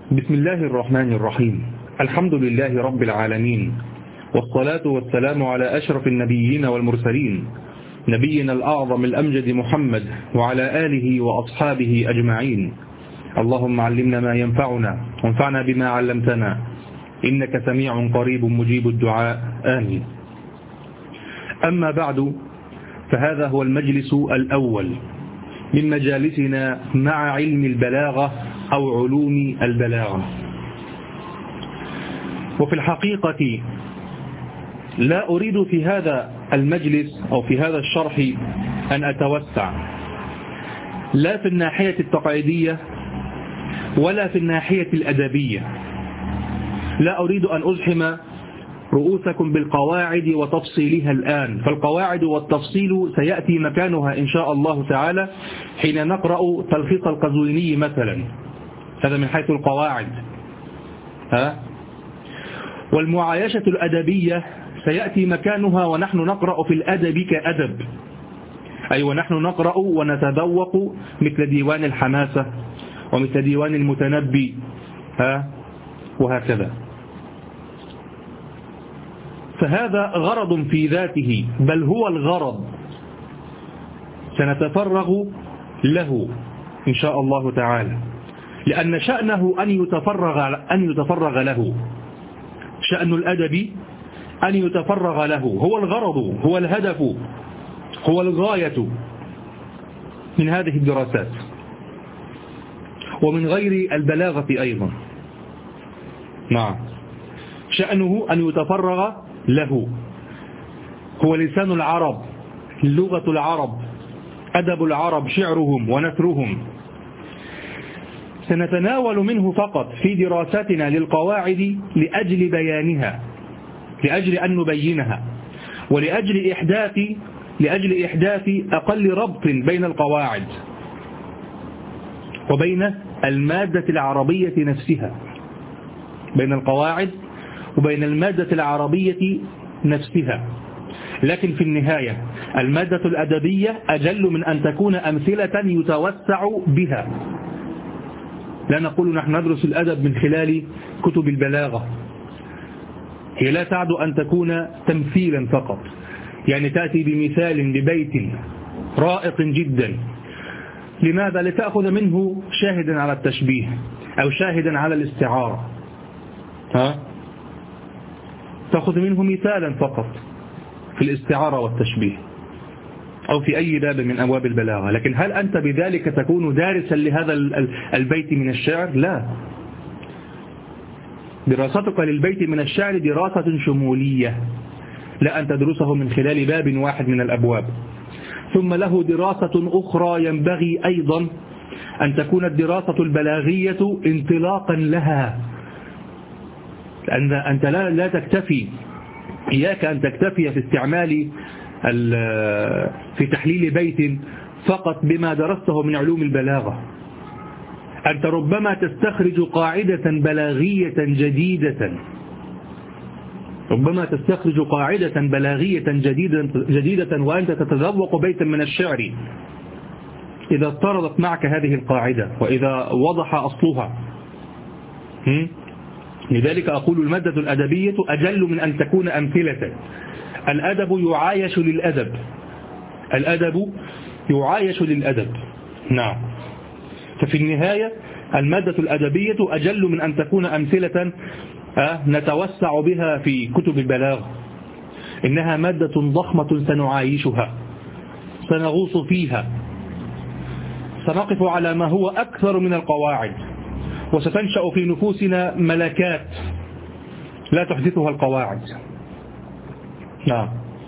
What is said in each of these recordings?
بسم الله الرحمن الرحيم. الحمد لله رب العالمين، والصلاة والسلام على أشرف النبيين والمرسلين، نبينا الأعظم الأمجد محمد وعلى آله وأصحابه أجمعين. اللهم علمنا ما ينفعنا وانفعنا بما علمتنا، إنك سميع قريب مجيب الدعاء، آمين. أما بعد، فهذا هو المجلس الأول من مجالسنا مع علم البلاغة أو علوم البلاغة. وفي الحقيقة لا أريد في هذا المجلس أو في هذا الشرح أن أتوسع لا في الناحية التقعيدية ولا في الناحية الأدبية. لا أريد أن أزحم رؤوسكم بالقواعد وتفصيلها الآن، فالقواعد والتفصيل سيأتي مكانها إن شاء الله تعالى حين نقرأ تلخيص القزويني مثلا، هذا من حيث القواعد. والمعايشة الأدبية سيأتي مكانها ونحن نقرأ في الأدب كأدب، أي ونحن نقرأ ونتذوق مثل ديوان الحماسة ومثل ديوان المتنبي وهكذا. فهذا غرض في ذاته، بل هو الغرض سنتفرغ له إن شاء الله تعالى، لأن شأنه أن يتفرغ له. شأن الأدب أن يتفرغ له، هو الغرض، هو الهدف، هو الغاية من هذه الدراسات، ومن غير البلاغة أيضا. نعم، شأنه أن يتفرغ له، هو لسان العرب، لغة العرب، أدب العرب، شعرهم ونثرهم. سنتناول منه فقط في دراساتنا للقواعد لأجل بيانها، لأجل أن نبينها، ولأجل إحداث أقل ربط بين القواعد وبين المادة العربية نفسها، بين القواعد وبين المادة العربية نفسها. لكن في النهاية المادة الأدبية أجل من أن تكون أمثلة يتوسع بها. لا نقول نحن ندرس الأدب من خلال كتب البلاغة، هي لا تعد أن تكون تمثيلا فقط، يعني تأتي بمثال لبيت رائق جدا. لماذا؟ لتأخذ منه شاهدا على التشبيه أو شاهدا على الاستعارة، تأخذ منه مثالا فقط في الاستعارة والتشبيه أو في أي باب من أبواب البلاغة. لكن هل أنت بذلك تكون دارسا لهذا البيت من الشعر؟ لا، دراستك للبيت من الشعر دراسة شمولية، لا أن تدرسه من خلال باب واحد من الأبواب. ثم له دراسة أخرى ينبغي أيضا أن تكون الدراسة البلاغية انطلاقا لها. أنت لا تكتفي، إياك أن تكتفي في استعمال في تحليل بيت فقط بما درسته من علوم البلاغة. أنت ربما تستخرج قاعدة بلاغية جديدة، ربما تستخرج قاعدة بلاغية جديدة وأنت تتذوق بيتا من الشعر إذا اضطردت معك هذه القاعدة وإذا وضح أصلها. لذلك أقول المادة الأدبية أجل من أن تكون أمثلة. الأدب يعايش للأدب، الأدب يعايش للأدب. نعم، ففي النهاية المادة الأدبية أجل من أن تكون أمثلة نتوسع بها في كتب البلاغة. إنها مادة ضخمة سنعايشها، سنغوص فيها، سنقف على ما هو أكثر من القواعد، وستنشأ في نفوسنا ملكات لا تحدثها القواعد. نعم،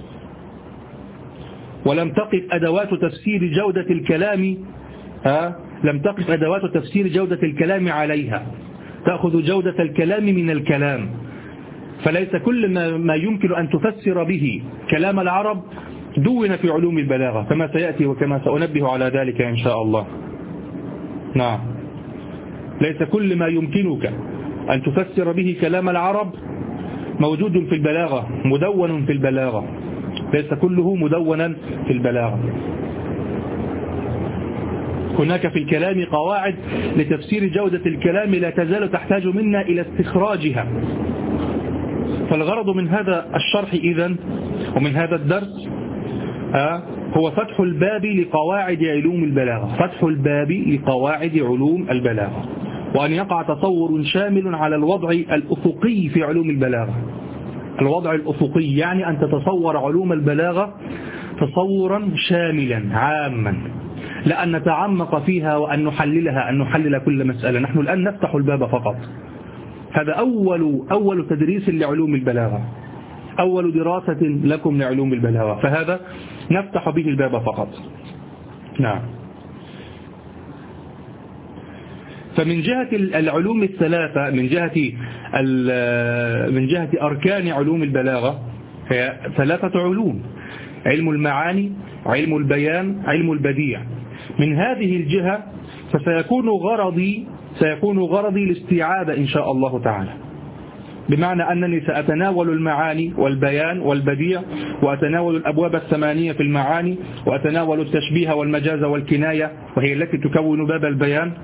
ولم تقف أدوات تفسير جودة الكلام لم تقف أدوات تفسير جودة الكلام عليها، تأخذ جودة الكلام من الكلام. فليس كل ما يمكن أن تفسر به كلام العرب دون في علوم البلاغة، كما سيأتي وكما سأنبه على ذلك إن شاء الله. نعم، ليس كل ما يمكنك أن تفسر به كلام العرب موجود في البلاغة، مدون في البلاغة، ليس كله مدونا في البلاغة. هناك في الكلام قواعد لتفسير جودة الكلام لا تزال تحتاج منا إلى استخراجها. فالغرض من هذا الشرح إذن ومن هذا الدرس هو فتح الباب لقواعد علوم البلاغة، فتح الباب لقواعد علوم البلاغة، وأن يقع تصور شامل على الوضع الأفقي في علوم البلاغة. الوضع الأفقي يعني أن تتصور علوم البلاغة تصورا شاملا عاما، لا أن نتعمق فيها وأن نحللها، أن نحلل كل مسألة. نحن الآن نفتح الباب فقط. هذا أول تدريس لعلوم البلاغة، أول دراسة لكم لعلوم البلاغة، فهذا نفتح به الباب فقط. نعم. فمن جهة العلوم الثلاثة، من جهة أركان علوم البلاغة، هي ثلاثة علوم: علم المعاني، علم البيان، علم البديع. من هذه الجهة سيكون غرضي الاستيعاب إن شاء الله تعالى، بمعنى أنني سأتناول المعاني والبيان والبديع، وأتناول الأبواب الثمانية في المعاني، وأتناول التشبيه والمجاز والكناية، وهي التي تكون باب البيان،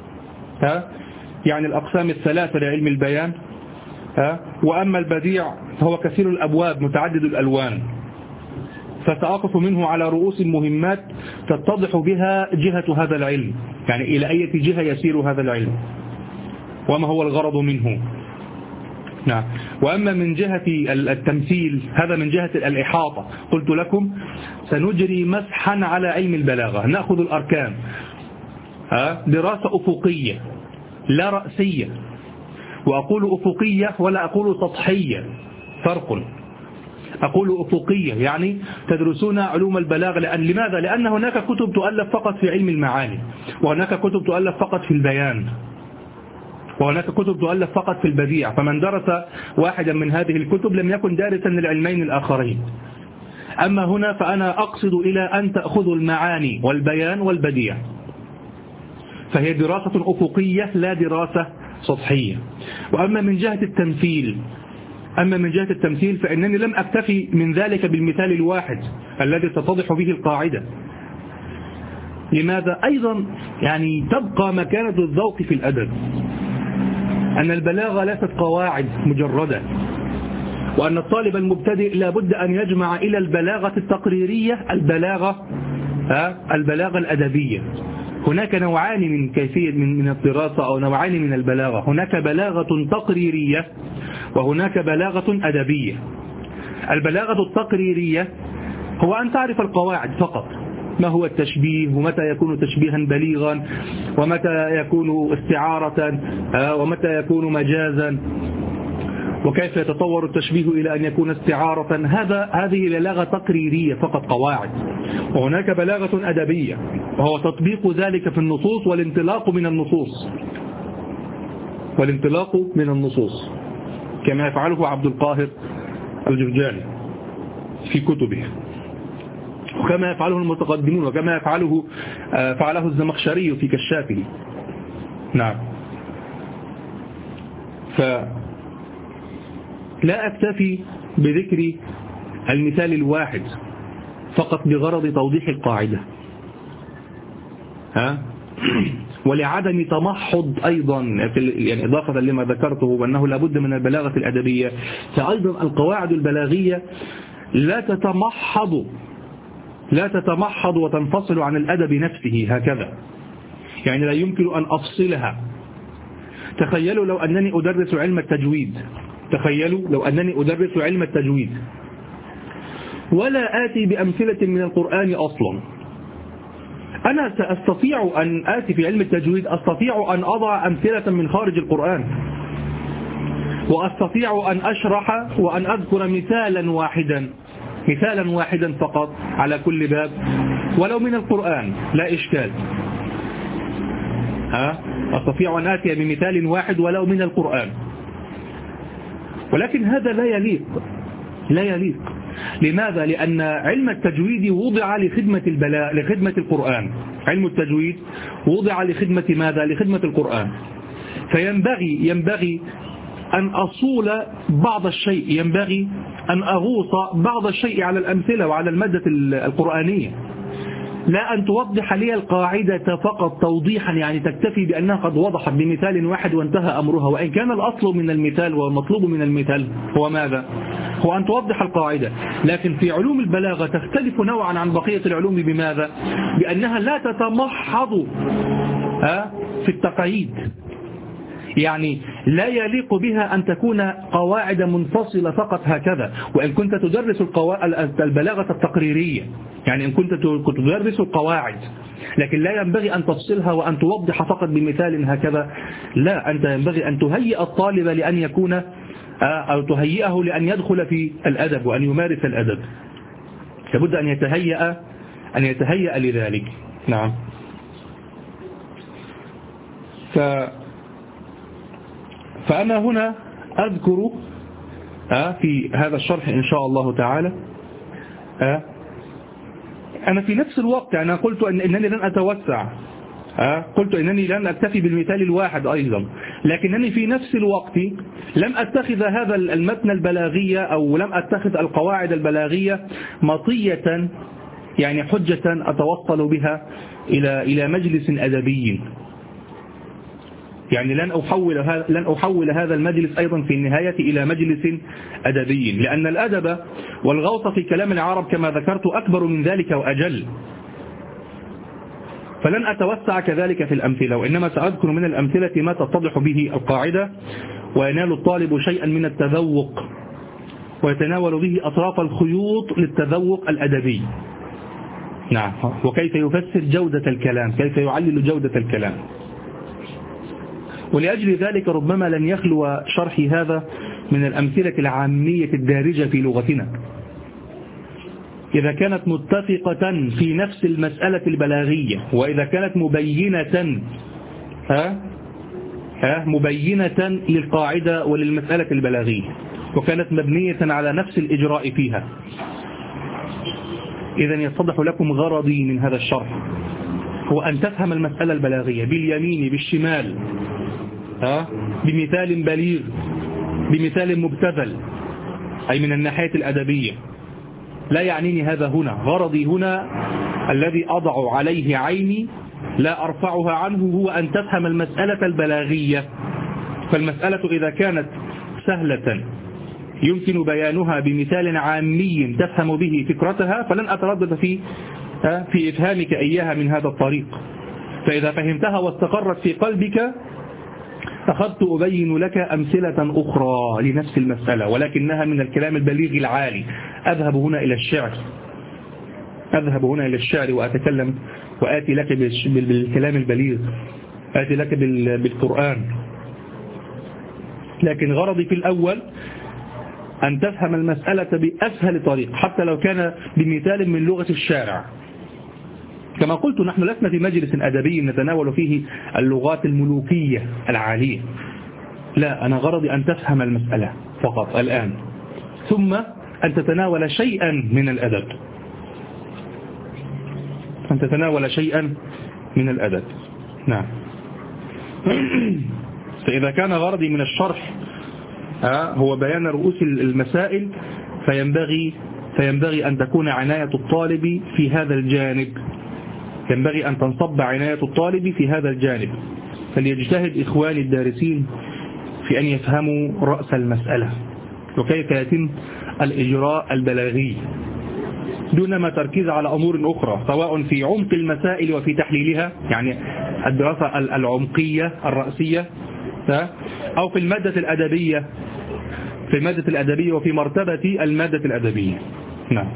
يعني الأقسام الثلاثة لعلم البيان. وأما البديع فهو كثير الأبواب متعدد الألوان، فسأقف منه على رؤوس مهمات تتضح بها جهة هذا العلم، يعني إلى أي جهة يسير هذا العلم وما هو الغرض منه. نعم. وأما من جهة التمثيل، هذا من جهة الإحاطة. قلت لكم سنجري مسحا على علم البلاغة، نأخذ الأركان، دراسة أفقية لا رأسية، وأقول أفقية ولا أقول سطحية، فرق. أقول أفقية يعني تدرسون علوم البلاغة. لماذا؟ لأن هناك كتب تؤلف فقط في علم المعاني، وهناك كتب تؤلف فقط في البيان، وهناك كتب تؤلف فقط في البديع. فمن درس واحدا من هذه الكتب لم يكن دارسا للعلمين الآخرين. أما هنا فأنا أقصد إلى أن تأخذوا المعاني والبيان والبديع، فهي دراسة أفقية لا دراسة سطحية. وأما من جهة التمثيل فإنني لم أكتفي من ذلك بالمثال الواحد الذي تتضح به القاعدة. لماذا؟ أيضا يعني تبقى مكانة الذوق في الأدب، أن البلاغة ليست قواعد مجردة، وأن الطالب المبتدئ لابد أن يجمع إلى البلاغة التقريرية البلاغة الأدبية. هناك نوعان من كيفية من الدراسة، أو نوعان من البلاغة: هناك بلاغة تقريرية وهناك بلاغة أدبية. البلاغة التقريرية هو أن تعرف القواعد فقط، ما هو التشبيه، ومتى يكون تشبيها بليغا، ومتى يكون استعارة، ومتى يكون مجازا، وكيف يتطور التشبيه إلى أن يكون استعارة. هذه بلاغة تقريرية فقط، قواعد. وهناك بلاغة أدبية، وهو تطبيق ذلك في النصوص والانطلاق من النصوص كما يفعله عبد القاهر الجرجاني في كتبه، وكما يفعله المتقدمون، وكما فعله الزمخشري في كشافه. نعم. فلا أكتفي بذكر المثال الواحد فقط بغرض توضيح القاعدة، ولعدم تمحض أيضا، يعني إضافة لما ذكرته وأنه لابد من البلاغة الأدبية، فأيضا القواعد البلاغية لا تتمحض وتنفصل عن الأدب نفسه هكذا، يعني لا يمكن أن أفصلها. تخيلوا لو أنني أدرس علم التجويد ولا آتي بأمثلة من القرآن أصلا. أنا سأستطيع أن آتي في علم التجويد، أستطيع أن أضع أمثلة من خارج القرآن، وأستطيع أن أشرح وأن أذكر مثالا واحدا فقط على كل باب، ولو من القرآن لا إشكال. أستطيع أن آتي بمثال واحد ولو من القرآن، ولكن هذا لا يليق. لماذا؟ لأن علم التجويد وضع لخدمة القرآن. علم التجويد وضع لخدمة ماذا؟ لخدمة القرآن. فينبغي أن أصول بعض الشيء، ينبغي أن أغوص بعض الشيء على الأمثلة وعلى المادة القرآنية. لا أن توضح لي القاعدة فقط توضيحا، يعني تكتفي بأنها قد وضحت بمثال واحد وانتهى أمرها، وإن كان الأصل من المثال والمطلوب من المثال هو ماذا؟ هو أن توضح القاعدة. لكن في علوم البلاغة تختلف نوعا عن بقية العلوم بماذا؟ بأنها لا تتمحض في التقعيد، يعني لا يليق بها أن تكون قواعد منفصلة فقط هكذا. وإن كنت تدرس البلاغة التقريرية، يعني إن كنت تدرس القواعد، لكن لا ينبغي أن تفصلها وأن توضح فقط بمثال هكذا. لا، أنت ينبغي أن تهيئ الطالب لأن يكون أو تهيئه لأن يدخل في الأدب وأن يمارس الأدب. لابد أن يتهيأ لذلك. نعم. فأنا هنا أذكر في هذا الشرح إن شاء الله تعالى أنا في نفس الوقت أنا قلت أنني لن أتوسع، قلت أنني لن أكتفي بالمثال الواحد أيضا، لكنني في نفس الوقت لم أتخذ هذا المتن البلاغية أو لم أتخذ القواعد البلاغية مطية، يعني حجة أتوصل بها إلى مجلس أدبي. يعني لن أحول هذا المجلس أيضا في النهاية إلى مجلس أدبي، لأن الأدب والغوص في كلام العرب كما ذكرت أكبر من ذلك وأجل، فلن أتوسع كذلك في الأمثلة، وإنما سأذكر من الأمثلة ما تتضح به القاعدة وينال الطالب شيئا من التذوق ويتناول به أطراف الخيوط للتذوق الأدبي. نعم. وكيف يفسر جودة الكلام، كيف يعلل جودة الكلام. ولأجل ذلك ربما لن يخلو شرحي هذا من الأمثلة العامية الدارجة في لغتنا، إذا كانت متفقة في نفس المسألة البلاغية، وإذا كانت مبينة للقاعدة وللمسألة البلاغية، وكانت مبنية على نفس الإجراء فيها. إذن يتضح لكم غرضي من هذا الشرح هو أن تفهم المسألة البلاغية باليمين بالشمال، بمثال بليغ، بمثال مبتذل، أي من الناحية الأدبية. لا يعنيني هذا هنا، غرضي هنا الذي أضع عليه عيني لا أرفعها عنه هو أن تفهم المسألة البلاغية. فالمسألة إذا كانت سهلة يمكن بيانها بمثال عامي تفهم به فكرتها فلن أتردد في إفهامك إياها من هذا الطريق. فإذا فهمتها واستقرت في قلبك أخذت أبين لك أمثلة أخرى لنفس المسألة، ولكنها من الكلام البليغ العالي. أذهب هنا إلى الشعر وأتكلم وآتي لك بالكلام البليغ، آتي لك بالقرآن. لكن غرضي في الأول أن تفهم المسألة بأسهل طريق، حتى لو كان بمثال من لغة الشارع. كما قلت نحن لسنا في مجلس أدبي نتناول فيه اللغات الملوكية العالية، لا، أنا غرضي أن تفهم المسألة فقط الآن، ثم أن تتناول شيئا من الأدب، أن تتناول شيئا من الأدب. نعم. فإذا كان غرضي من الشرح هو بيان رؤوس المسائل فينبغي أن تكون عناية الطالب في هذا الجانب، ينبغي أن تنصب عناية الطالب في هذا الجانب. فليجتهد إخواني الدارسين في أن يفهموا رأس المسألة وكيف يتم الإجراء البلاغي دون ما تركيز على أمور أخرى، سواء في عمق المسائل وفي تحليلها، يعني الدراسة العمقية الرأسية، أو في المادة الأدبية وفي مرتبة المادة الأدبية. نعم.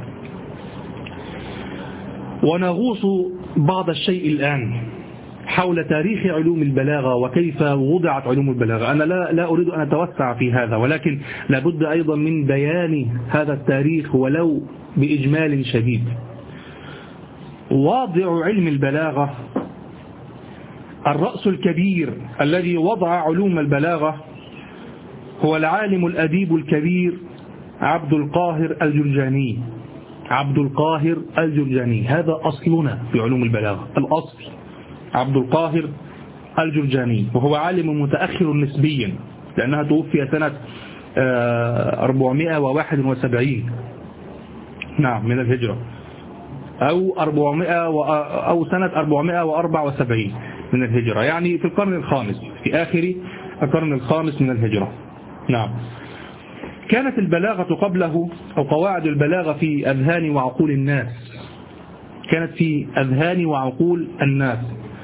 ونغوص بعض الشيء الآن حول تاريخ علوم البلاغة وكيف وضعت علوم البلاغة. أنا لا أريد أن أتوسع في هذا، ولكن لابد أيضا من بيان هذا التاريخ ولو بإجمال شديد. واضع علم البلاغة، الرأس الكبير الذي وضع علوم البلاغة هو العالم الأديب الكبير عبد القاهر الجرجاني. عبد القاهر الجرجاني هذا أصلنا في علوم البلاغة، الأصل عبد القاهر الجرجاني، وهو عالم متأخر نسبيا لأنها توفي سنة 471 نعم من الهجرة. أو سنة 474 من الهجرة، يعني في القرن الخامس، في آخر القرن الخامس من الهجرة. نعم. كانت البلاغة قبله أو قواعد البلاغة في أذهان وعقول الناس، كانت في أذهان وعقول الناس،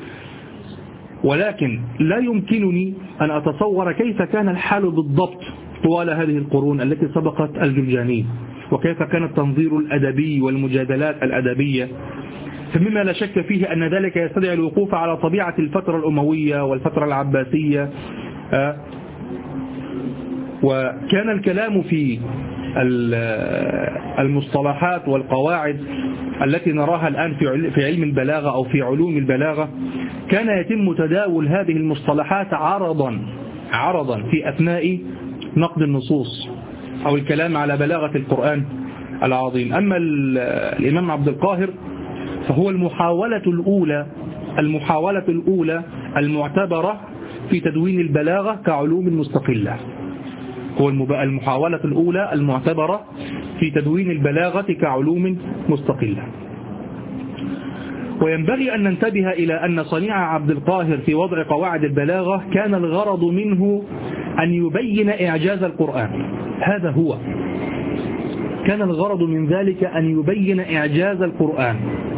ولكن لا يمكنني أن أتصور كيف كان الحال بالضبط طوال هذه القرون التي سبقت الجرجاني، وكيف كان التنظير الأدبي والمجادلات الأدبية، فمما لا شك فيه أن ذلك يستدعي الوقوف على طبيعة الفترة الأموية والفترة العباسية. وكان الكلام في المصطلحات والقواعد التي نراها الآن في علم البلاغة أو في علوم البلاغة، كان يتم تداول هذه المصطلحات عرضا في أثناء نقد النصوص أو الكلام على بلاغة القرآن العظيم. أما الإمام عبد القاهر فهو المحاولة الأولى المعتبرة في تدوين البلاغة كعلوم مستقلة، هو المحاولة الأولى المعتبرة في تدوين البلاغة كعلوم مستقلة. وينبغي أن ننتبه إلى أن صنيع عبد القاهر في وضع قواعد البلاغة كان الغرض منه أن يبين إعجاز القرآن، هذا هو، كان الغرض من ذلك أن يبين إعجاز القرآن،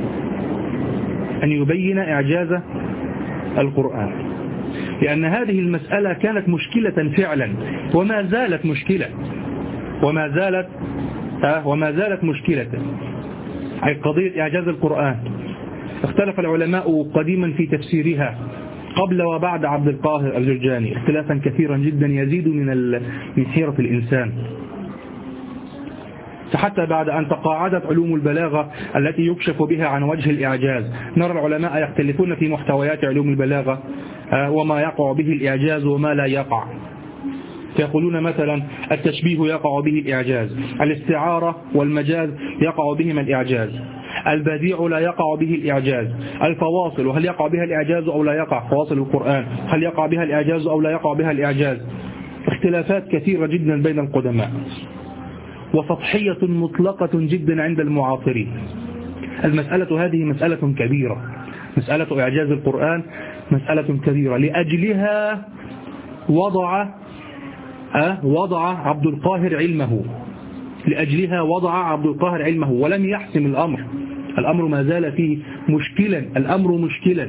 لأن هذه المسألة كانت مشكلة فعلا وما زالت مشكلة، أي قضية إعجاز القرآن. اختلف العلماء قديما في تفسيرها قبل وبعد عبد القاهر الجرجاني اختلافا كثيرا جدا يزيد من حيرة الإنسان، فحتى بعد أن تقاعدت علوم البلاغة التي يكشف بها عن وجه الإعجاز، نرى العلماء يختلفون في محتويات علوم البلاغة وما يقع به الإعجاز وما لا يقع. يقولون مثلا التشبيه يقع به الإعجاز، الاستعارة والمجاز يقع بهما الإعجاز، البديع لا يقع به الإعجاز، الفواصل هل يقع بها الإعجاز أو لا يقع، فواصل القرآن هل يقع بها الإعجاز أو لا يقع بها الإعجاز. اختلافات كثيرة جدا بين القدماء، وسطحية مطلقة جدا عند المعاصرين. المسألة هذه مسألة كبيرة، مسألة إعجاز القرآن مسألة كبيرة، لأجلها وضع عبد القاهر علمه، ولم يحسم الأمر ما زال فيه مشكلا.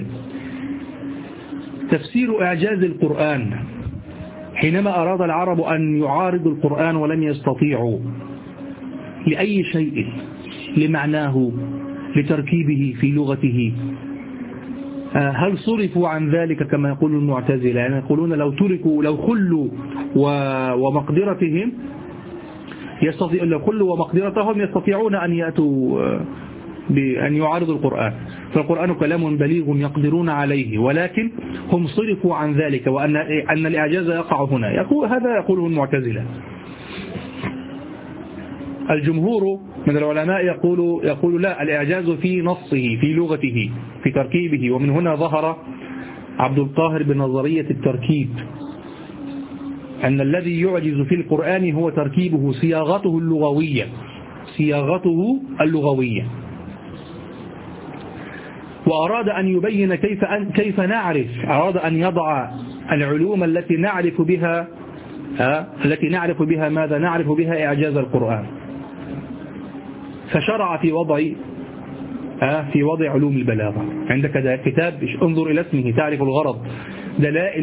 تفسير إعجاز القرآن، حينما أراد العرب أن يعارضوا القرآن ولم يستطيعوا لأي شيء، لمعناه، لتركيبه في لغته، هل صرفوا عن ذلك كما يقول المعتزلة؟ يعني يقولون لو خلوا ومقدرتهم يستطيعون أن يأتوا بأن يعارضوا القرآن، فالقرآن كلام بليغ يقدرون عليه، ولكن هم صرفوا عن ذلك، وأن الإعجاز يقع هنا، هذا يقوله المعتزلة. الجمهور من العلماء يقول لا، الإعجاز في نصه، في لغته، في تركيبه، ومن هنا ظهر عبد القاهر بنظرية التركيب، أن الذي يعجز في القرآن هو تركيبه، صياغته اللغوية. وأراد أن يبين كيف نعرف، أراد أن يضع العلوم التي نعرف بها ماذا؟ نعرف بها إعجاز القرآن. فشرع في وضع علوم البلاغة. عندك كتاب انظر إلى اسمه تعرف الغرض، دلائل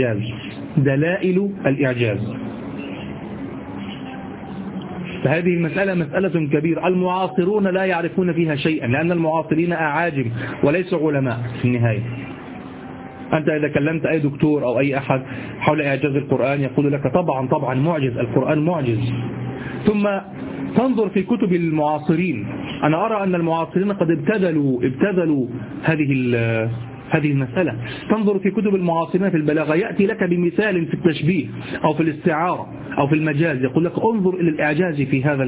الإعجاز. فهذه المسألة مسألة كبيرة، المعاصرون لا يعرفون فيها شيئا، لأن المعاصرين أعاجم وليسوا علماء في النهاية. أنت إذا كلمت أي دكتور أو أي أحد حول إعجاز القرآن يقول لك طبعا معجز، القرآن معجز. ثم تنظر في كتب المعاصرين، أنا أرى أن المعاصرين قد ابتذلوا هذه المسألة. تنظر في كتب المعاصرين في البلاغة، يأتي لك بمثال في التشبيه أو في الاستعارة أو في المجاز، يقول لك انظر إلى الإعجاز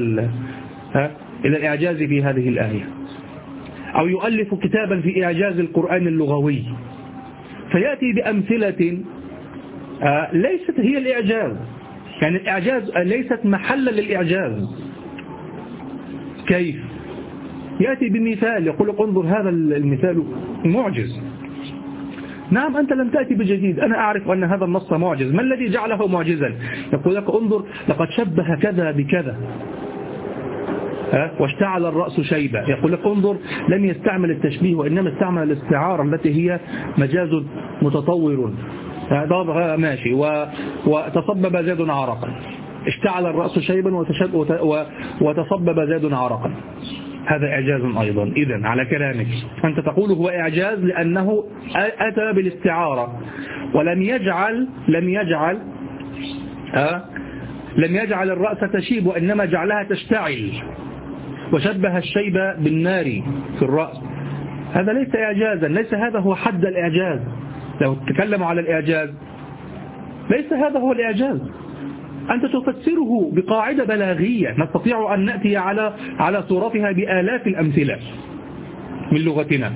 في هذه الآية، أو يؤلف كتابا في إعجاز القرآن اللغوي، فيأتي بأمثلة ليست هي الإعجاز، يعني الإعجاز ليست محلا للإعجاز. كيف؟ يأتي بمثال يقول لك انظر هذا المثال معجز. نعم أنت لم تأتي بجديد، أنا أعرف أن هذا النص معجز، ما الذي جعله معجزا؟ يقول لك انظر لقد شبه كذا بكذا واشتعل الرأس شيبة. يقول لك انظر لم يستعمل التشبيه وإنما استعمل الاستعارة التي هي مجاز متطور. ماشي. وتصبب زيد عرقا، اشتعل الرأس شيبا وتصبب زيد عرقا، هذا إعجاز أيضا. إذن على كلامك أنت تقول هو إعجاز لأنه أتى بالاستعارة ولم يجعل الرأس تشيب وإنما جعلها تشتعل، وشبه الشيب بالنار في الرأس. هذا ليس إعجازا، ليس هذا هو حد الإعجاز. لو تكلم على الإعجاز ليس هذا هو الإعجاز. أنت تفسره بقاعدة بلاغية نستطيع أن نأتي على صورتها بآلاف الأمثلة من لغتنا.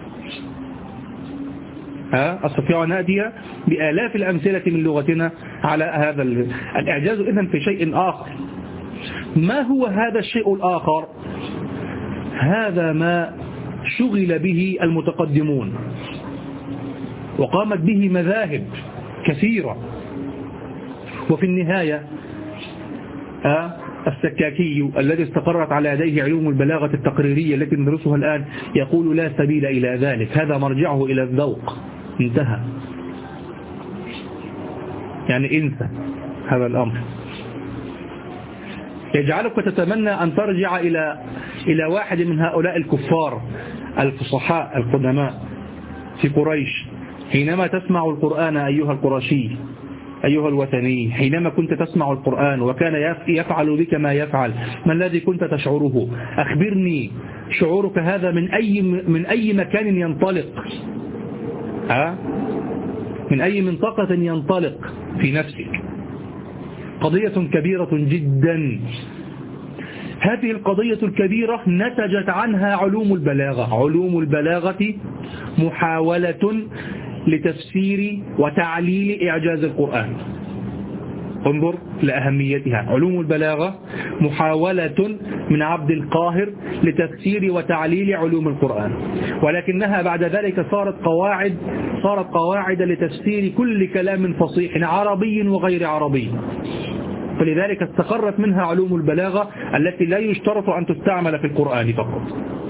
أستطيع أن نأتي بآلاف الأمثلة من لغتنا على هذا الإعجاز. إذن في شيء آخر. ما هو هذا الشيء الآخر؟ هذا ما شغل به المتقدمون وقامت به مذاهب كثيرة، وفي النهاية السكاكي الذي استقرت على يديه علوم البلاغة التقريرية التي ندرسها الآن يقول لا سبيل إلى ذلك، هذا مرجعه إلى الذوق، انتهى. يعني انسى هذا الأمر، يجعلك تتمنى أن ترجع إلى واحد من هؤلاء الكفار الفصحاء القدماء في قريش، حينما تسمع القرآن أيها القرشي أيها الوثني، حينما كنت تسمع القرآن وكان يفعل بك ما يفعل، ما الذي كنت تشعره؟ أخبرني شعورك هذا من أي مكان ينطلق، من أي منطقة ينطلق في نفسك؟ قضية كبيرة جدا. هذه القضية الكبيرة نتجت عنها علوم البلاغة. علوم البلاغة محاولة لتفسير وتعليل إعجاز القرآن. انظر لأهميتها. علوم البلاغة محاولة من عبد القاهر لتفسير وتعليل علوم القرآن، ولكنها بعد ذلك صارت قواعد لتفسير كل كلام فصيح عربي وغير عربي. فلذلك استقرت منها علوم البلاغة التي لا يشترط أن تستعمل في القرآن فقط.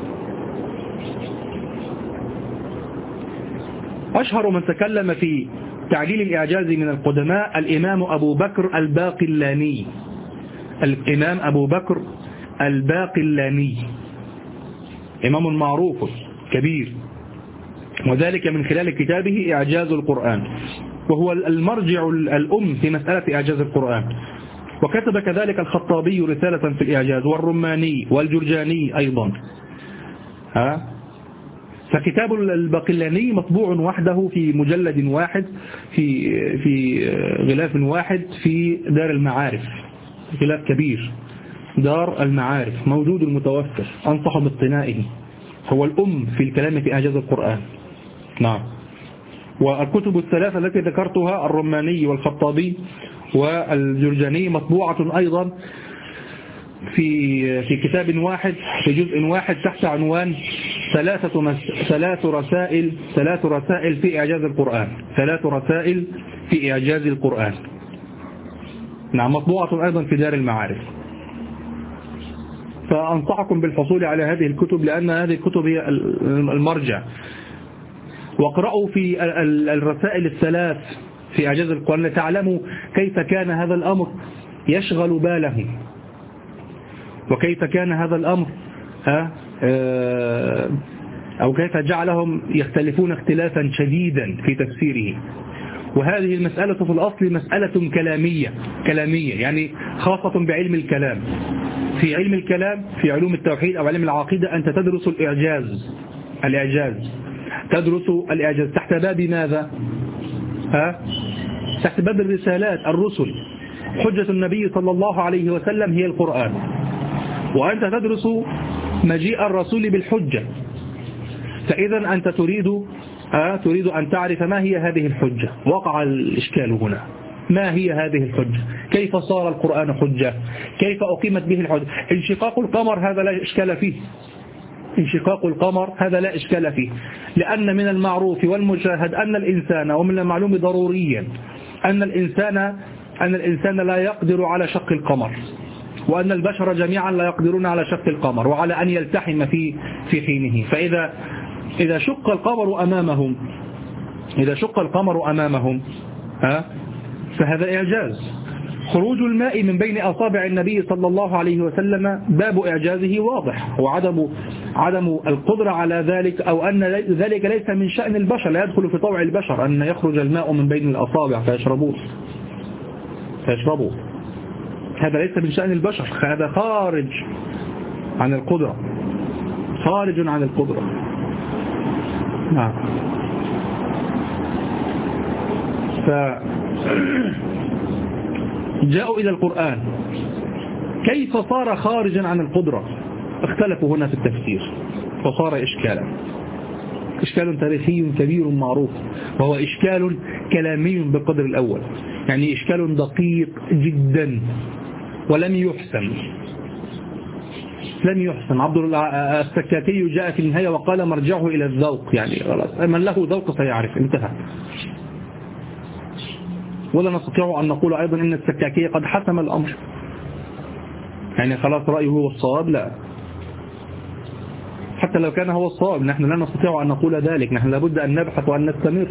أشهر من تكلم في تعليل الإعجاز من القدماء الإمام أبو بكر الباقلاني. الإمام أبو بكر الباقلاني إمام معروف كبير، وذلك من خلال كتابه إعجاز القرآن، وهو المرجع الأم في مسألة إعجاز القرآن. وكتب كذلك الخطابي رسالة في الإعجاز، والرماني والجرجاني أيضا. فكتاب الباقلاني مطبوع وحده في مجلد واحد في غلاف واحد في دار المعارف، غلاف كبير دار المعارف موجود المتوفر، أنصح باقتنائه، هو الأم في الكلام في إعجاز القرآن. نعم. والكتب الثلاثة التي ذكرتها الرماني والخطابي والجرجاني مطبوعة أيضا في كتاب واحد في جزء واحد تحت عنوان ثلاث رسائل في إعجاز القرآن. 3 رسائل في إعجاز القرآن. نعم، مطبوعة أيضا في دار المعارف. فأنصحكم بالحصول على هذه الكتب لأن هذه الكتب هي المرجع. واقرأوا في الرسائل الثلاث في إعجاز القرآن لتعلموا كيف كان هذا الأمر يشغل بالهم، وكيف كان هذا الأمر أو كيف جعلهم يختلفون اختلافا شديدا في تفسيره. وهذه المسألة في الأصل مسألة كلامية يعني خاصة بعلم الكلام. في علم الكلام في علوم التوحيد أو علم العقيدة أنت تدرس الإعجاز تدرس الإعجاز تحت باب ماذا؟ تحت باب الرسالات، الرسل. حجة النبي صلى الله عليه وسلم هي القرآن، وأنت تدرس مجيء الرسول بالحجة. فإذا أنت تريد أن تعرف ما هي هذه الحجة. وقع الإشكال هنا، ما هي هذه الحجة؟ كيف صار القرآن حجة؟ كيف أقيمت به الحجة؟ انشقاق القمر هذا لا إشكال فيه، انشقاق القمر هذا لا إشكال فيه، لأن من المعروف والمشاهد أن الإنسان، ومن المعلوم ضروريا أن الإنسان لا يقدر على شق القمر، وأن البشر جميعا لا يقدرون على شق القمر وعلى أن يلتحم في حينه. فإذا شق القمر أمامهم فهذا إعجاز. خروج الماء من بين أصابع النبي صلى الله عليه وسلم باب إعجازه واضح، وعدم القدرة على ذلك، أو أن ذلك ليس من شأن البشر، لا يدخل في طوع البشر أن يخرج الماء من بين الأصابع فيشربوه. هذا ليس من شأن البشر، هذا خارج عن القدرة. نعم. جاءوا إلى القرآن، كيف صار خارجا عن القدرة؟ اختلفوا هنا في التفسير، فصار إشكال تاريخي كبير معروف، وهو إشكال كلامي بالقدر الأول، يعني إشكال دقيق جدا ولم يحسن. عبد السكاكي جاء في النهاية وقال مرجعه إلى الذوق، يعني من له ذوق سيعرف، انتهى. ولا نستطيع أن نقول أيضا إن السكاكي قد حسم الأمر، يعني خلاص رأيه هو الصواب، لا، حتى لو كان هو الصواب نحن لا نستطيع أن نقول ذلك، نحن لابد أن نبحث وأن نستمر.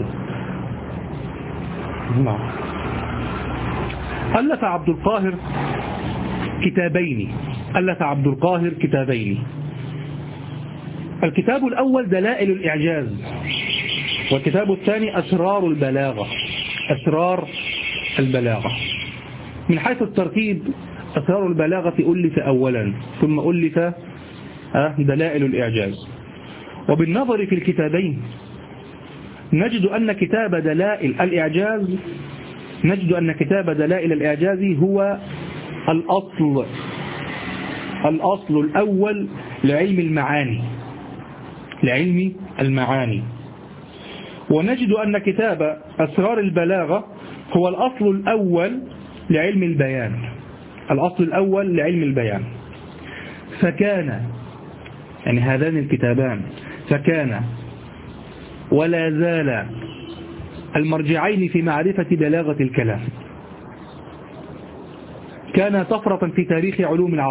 ألف عبد القاهر كتابين. الكتاب الأول دلائل الإعجاز، والكتاب الثاني أسرار البلاغة. من حيث الترتيب أسرار البلاغة ألف أولا، ثم ألف دلائل الإعجاز. وبالنظر في الكتابين نجد أن كتاب دلائل الإعجاز هو الأصل الأول لعلم المعاني، ونجد أن كتاب أسرار البلاغة هو الأصل الأول لعلم البيان. فكان، يعني هذان الكتابان، فكان ولا زال المرجعين في معرفة بلاغة الكلام. كان طفرة في تاريخ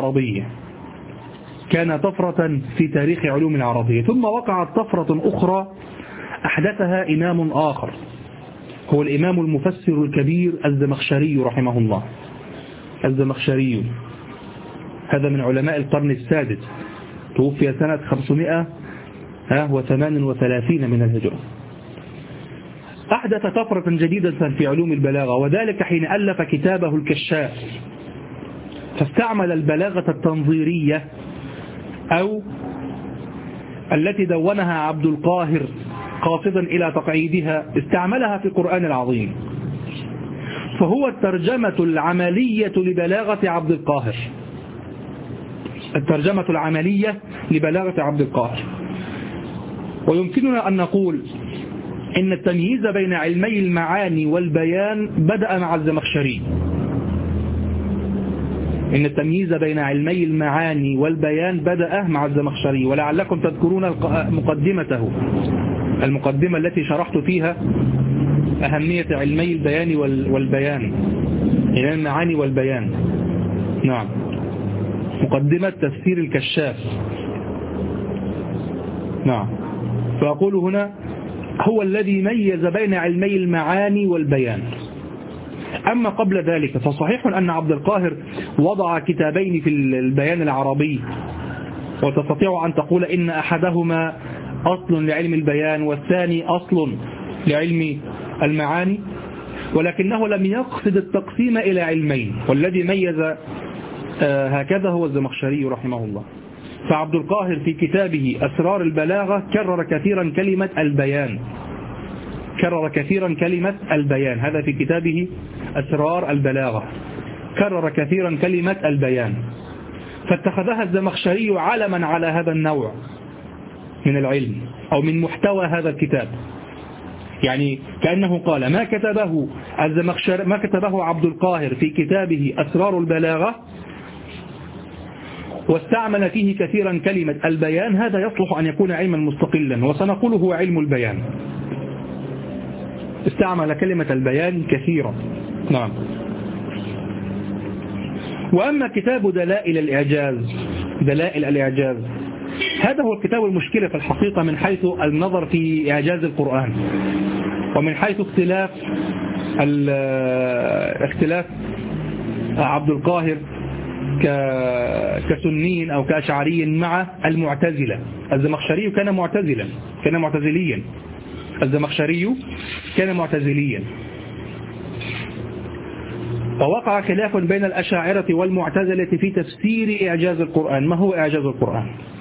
علوم العربية، ثم وقعت طفرة أخرى أحدثها إمام آخر، هو الإمام المفسر الكبير الزمخشري رحمه الله. الزمخشري هذا من علماء القرن السادس، توفي سنة 538 من الهجرة. أحدث طفرة جديدة في علوم البلاغة، وذلك حين ألف كتابه الكشاف، فاستعمل البلاغة التنظيرية أو التي دونها عبد القاهر قاصدا إلى تقعيدها، استعملها في القرآن العظيم، فهو الترجمة العملية لبلاغة عبد القاهر. ويمكننا أن نقول إن التمييز بين علمي المعاني والبيان بدأ مع الزمخشري. ولعلكم تذكرون المقدمة التي شرحت فيها أهمية علمي البيان والبيان، علم المعاني والبيان. نعم، مقدمة تفسير الكشاف. نعم، فأقول هنا هو الذي ميز بين علمي المعاني والبيان. أما قبل ذلك فصحيح أن عبد القاهر وضع كتابين في البيان العربي، وتستطيع أن تقول إن أحدهما أصل لعلم البيان والثاني أصل لعلم المعاني، ولكنه لم يقصد التقسيم إلى علمين، والذي ميز هكذا هو الزمخشري رحمه الله. فعبد القاهر في كتابه أسرار البلاغة كرر كثيرا كلمة البيان، هذا في كتابه أسرار البلاغة، كرر كثيرا كلمة البيان، فاتخذها الزمخشري علما على هذا النوع من العلم أو من محتوى هذا الكتاب. يعني كأنه قال ما كتبه عبد القاهر في كتابه أسرار البلاغة واستعمل فيه كثيرا كلمة البيان، هذا يصلح أن يكون علما مستقلا، وسنقول هو علم البيان. استعمل كلمة البيان كثيرا. نعم. وأما كتاب دلائل الإعجاز، هذا هو الكتاب المشكلة في الحقيقة من حيث النظر في إعجاز القرآن، ومن حيث اختلاف عبد القاهر كسنين أو كأشعري مع المعتزلة. الزمخشري كان معتزليا. الزمخشري كان معتزليا. ووقع خلاف بين الأشاعرة والمعتزلة في تفسير إعجاز القرآن. ما هو إعجاز القرآن؟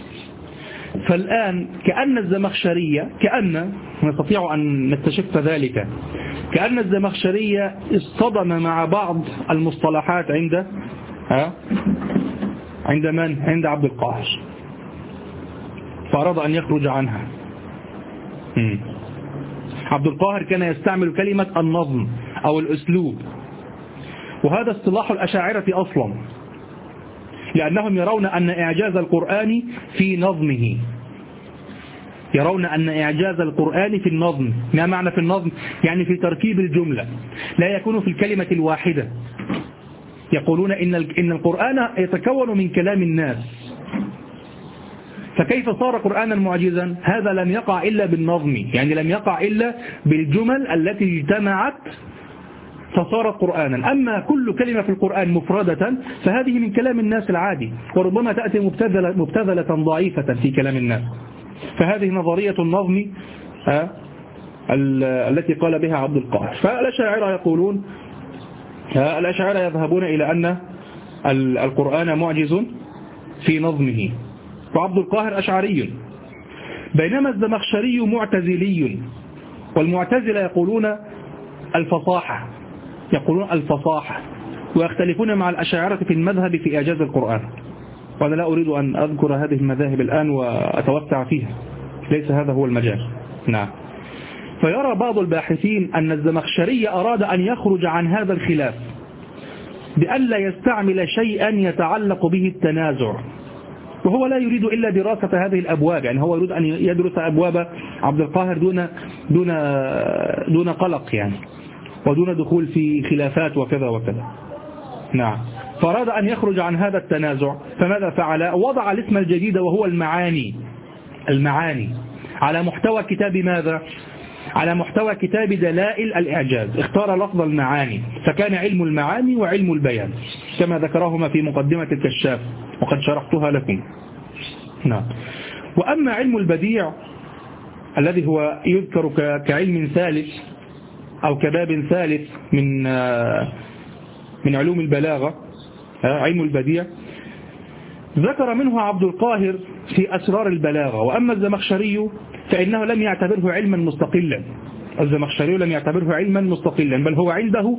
فالآن كأن الزمخشرية، نستطيع أن نكتشف ذلك، كأن الزمخشرية اصطدم مع بعض المصطلحات عند من؟ عند عبد القاهر، فأراد أن يخرج عنها. عبد القاهر كان يستعمل كلمة النظم أو الأسلوب، وهذا اصطلاح الأشاعرة أصلا، لأنهم يرون أن إعجاز القرآن في نظمه، يرون أن إعجاز القرآن في النظم. ما معنى في النظم؟ يعني في تركيب الجملة، لا يكون في الكلمة الواحدة. يقولون إن القرآن يتكون من كلام الناس، فكيف صار قرآنا معجزا؟ هذا لم يقع إلا بالنظم، يعني لم يقع إلا بالجمل التي اجتمعت فصارت قرآنا. أما كل كلمة في القرآن مفردة فهذه من كلام الناس العادي، وربما تأتي مبتذلة ضعيفة في كلام الناس. فهذه نظرية النظم التي قال بها عبد القاهر. فالأشاعرة يقولون، الأشاعرة يذهبون إلى أن القرآن معجز في نظمه، وعبد القاهر أشعري، بينما الزمخشري معتزلي. والمعتزلة يقولون الفصاحة، ويختلفون مع الأشاعرة في المذهب في إعجاز القرآن. وأنا لا أريد أن أذكر هذه المذاهب الآن وأتوسع فيها، ليس هذا هو المجال. نعم. فيرى بعض الباحثين أن الزمخشري أراد أن يخرج عن هذا الخلاف بأن لا يستعمل شيئا يتعلق به التنازع، وهو لا يريد إلا دراسة هذه الأبواب. يعني هو يريد أن يدرس أبواب عبد القاهر دون قلق يعني، ودون دخول في خلافات وكذا وكذا. نعم. فأراد أن يخرج عن هذا التنازع، فماذا فعل؟ وضع الاسم الجديد وهو المعاني على محتوى كتاب ماذا؟ على محتوى كتاب دلائل الإعجاز. اختار لفظ المعاني، فكان علم المعاني وعلم البيان كما ذكرهما في مقدمة الكشاف، وقد شرحتها لكم. نعم. وأما علم البديع الذي هو يذكر كعلم ثالث أو كباب ثالث من علوم البلاغة، علم البديع، ذكر منه عبد القاهر في أسرار البلاغة. وأما الزمخشري فإنه لم يعتبره علما مستقلا. الزمخشري لم يعتبره علما مستقلا، بل هو عنده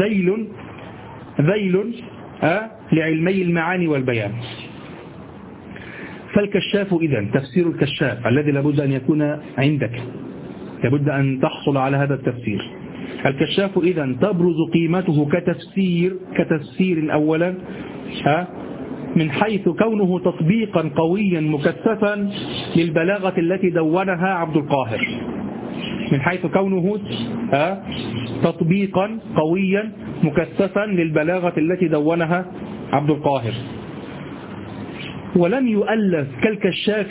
ذيل لعلمي المعاني والبيان. فالكشاف إذن، تفسير الكشاف الذي لابد أن يكون عندك، لابد أن تحصل على هذا التفسير. الكشاف إذن تبرز قيمته كتفسير أولا من حيث كونه تطبيقا قويا مكثفا للبلاغة التي دونها عبد القاهر، من حيث كونه تطبيقا قويا مكثفا للبلاغة التي دونها عبد القاهر. ولم يؤلف كالكشاف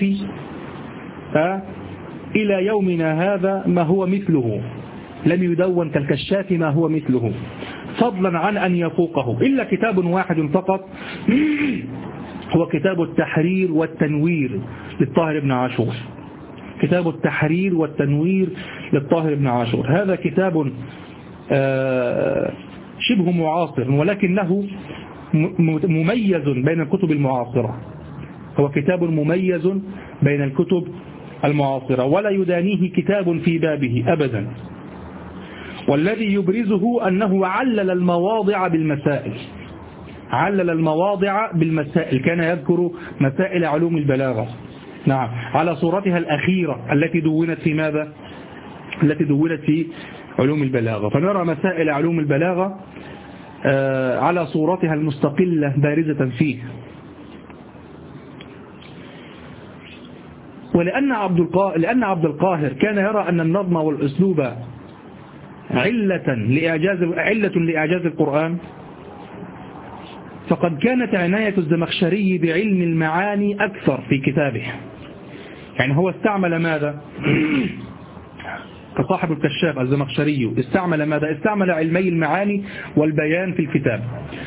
إلى يومنا هذا ما هو مثله، لم يدون كالكشاف ما هو مثله، فضلا عن أن يفوقه، إلا كتاب واحد فقط هو كتاب التحرير والتنوير للطاهر بن عاشور. كتاب التحرير والتنوير للطاهر بن عاشور، هذا كتاب شبه معاصر، ولكنه مميز بين الكتب المعاصرة. هو كتاب مميز بين الكتب المعاصرة، ولا يدانيه كتاب في بابه أبدا. والذي يبرزه أنه علل المواضع بالمسائل، كان يذكر مسائل علوم البلاغة، نعم، على صورتها الأخيرة التي دونت في ماذا؟ التي دونت في علوم البلاغة. فنرى مسائل علوم البلاغة على صورتها المستقلة بارزة فيه. لأن عبد القاهر كان يرى أن النظم والأسلوب علة لإعجاز القرآن، فقد كانت عناية الزمخشري بعلم المعاني أكثر في كتابه. يعني هو استعمل ماذا؟ كصاحب الكشاف الزمخشري استعمل ماذا؟ استعمل علمي المعاني والبيان في الكتاب.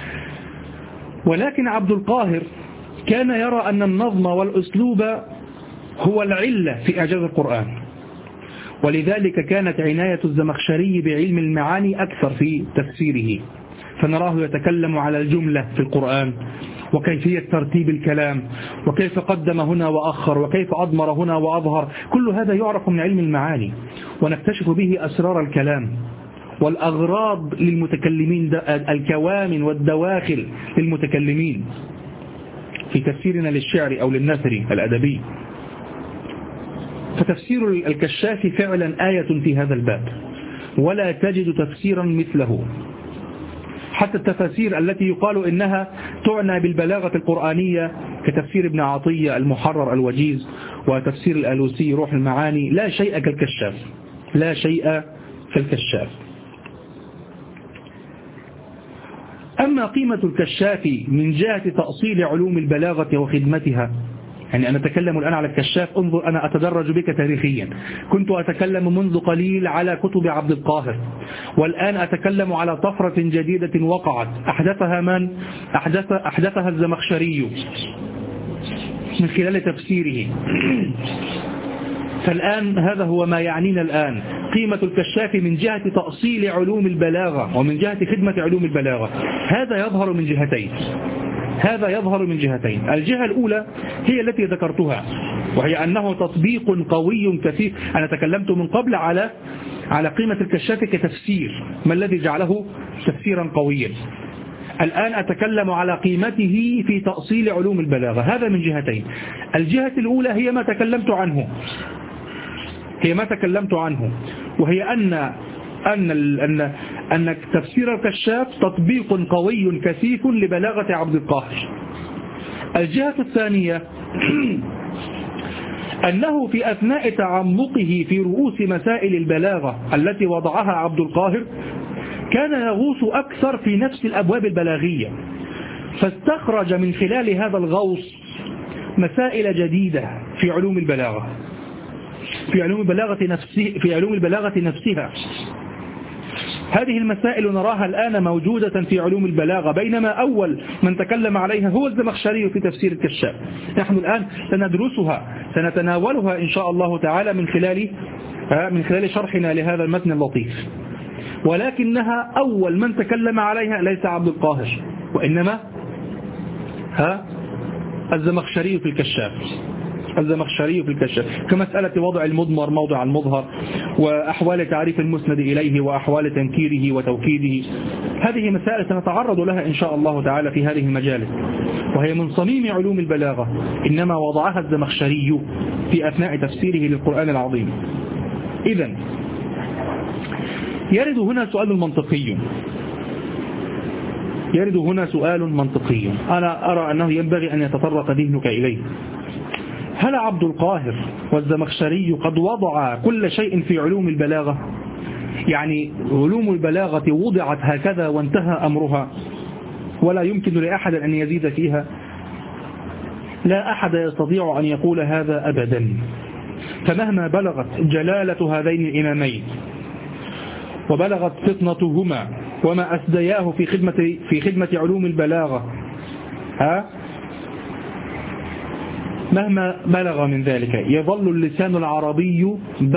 ولكن عبد القاهر كان يرى أن النظم والأسلوب هو العلة في إعجاز القرآن، ولذلك كانت عناية الزمخشري بعلم المعاني أكثر في تفسيره، فنراه يتكلم على الجملة في القرآن وكيفية ترتيب الكلام وكيف قدم هنا وأخر وكيف أضمر هنا وأظهر. كل هذا يعرف من علم المعاني، ونكتشف به أسرار الكلام والأغراض للمتكلمين، الكوامن والدواخل للمتكلمين في تفسيرنا للشعر أو للنثر الأدبي. فتفسير الكشاف فعلا آية في هذا الباب، ولا تجد تفسيرا مثله. حتى التفاسير التي يقال إنها تعنى بالبلاغة القرآنية كتفسير ابن عطية المحرر الوجيز وتفسير الآلوسي روح المعاني، لا شيء كالكشاف، لا شيء كالكشاف. أما قيمة الكشاف من جهة تأصيل علوم البلاغة وخدمتها، يعني أنا أتكلم الآن على الكشاف، انظر أنا أتدرج بك تاريخيا. كنت أتكلم منذ قليل على كتب عبد القاهر، والآن أتكلم على طفرة جديدة وقعت أحدثها من؟ أحدثها الزمخشري من خلال تفسيره. فالآن هذا هو ما يعنينا الآن، قيمة الكشاف من جهة تأصيل علوم البلاغة ومن جهة خدمة علوم البلاغة. هذا يظهر من جهتين. الجهة الأولى هي التي ذكرتها، وهي أنه تطبيق قوي كثير. أنا تكلمت من قبل على قيمة الكشاف كتفسير، ما الذي جعله تفسيرا قويا. الآن أتكلم على قيمته في تأصيل علوم البلاغة. هذا من جهتين. الجهة الأولى هي ما تكلمت عنه، وهي أن تفسير الكشاف تطبيق قوي كثيف لبلاغة عبد القاهر. الجهة الثانية أنه في أثناء تعمقه في رؤوس مسائل البلاغة التي وضعها عبد القاهر كان يغوص أكثر في نفس الأبواب البلاغية، فاستخرج من خلال هذا الغوص مسائل جديدة في علوم البلاغة، في علوم البلاغة نفسها. هذه المسائل نراها الآن موجودة في علوم البلاغة، بينما أول من تكلم عليها هو الزمخشري في تفسير الكشاف. نحن الآن سندرسها، سنتناولها إن شاء الله تعالى من خلال شرحنا لهذا المتن اللطيف، ولكنها أول من تكلم عليها ليس عبد القاهر، وإنما الزمخشري في الكشاف، كمسألة وضع المضمر موضع المظهر، وأحوال تعريف المسند إليه، وأحوال تنكيره وتوكيده. هذه مسائل سنتعرض لها إن شاء الله تعالى في هذه المجالس، وهي من صميم علوم البلاغة، إنما وضعها الزمخشري في أثناء تفسيره للقرآن العظيم. إذن يرد هنا سؤال منطقي أنا أرى أنه ينبغي أن يتطرق ذهنك إليه. هل عبد القاهر والزمخشري قد وضع كل شيء في علوم البلاغة؟ يعني علوم البلاغة وضعت هكذا وانتهى أمرها ولا يمكن لأحد أن يزيد فيها؟ لا أحد يستطيع أن يقول هذا أبدا. فمهما بلغت جلالة هذين الإمامين وبلغت فطنتهما وما أسدياه في خدمة علوم البلاغة، مهما بلغ من ذلك يظل اللسان العربي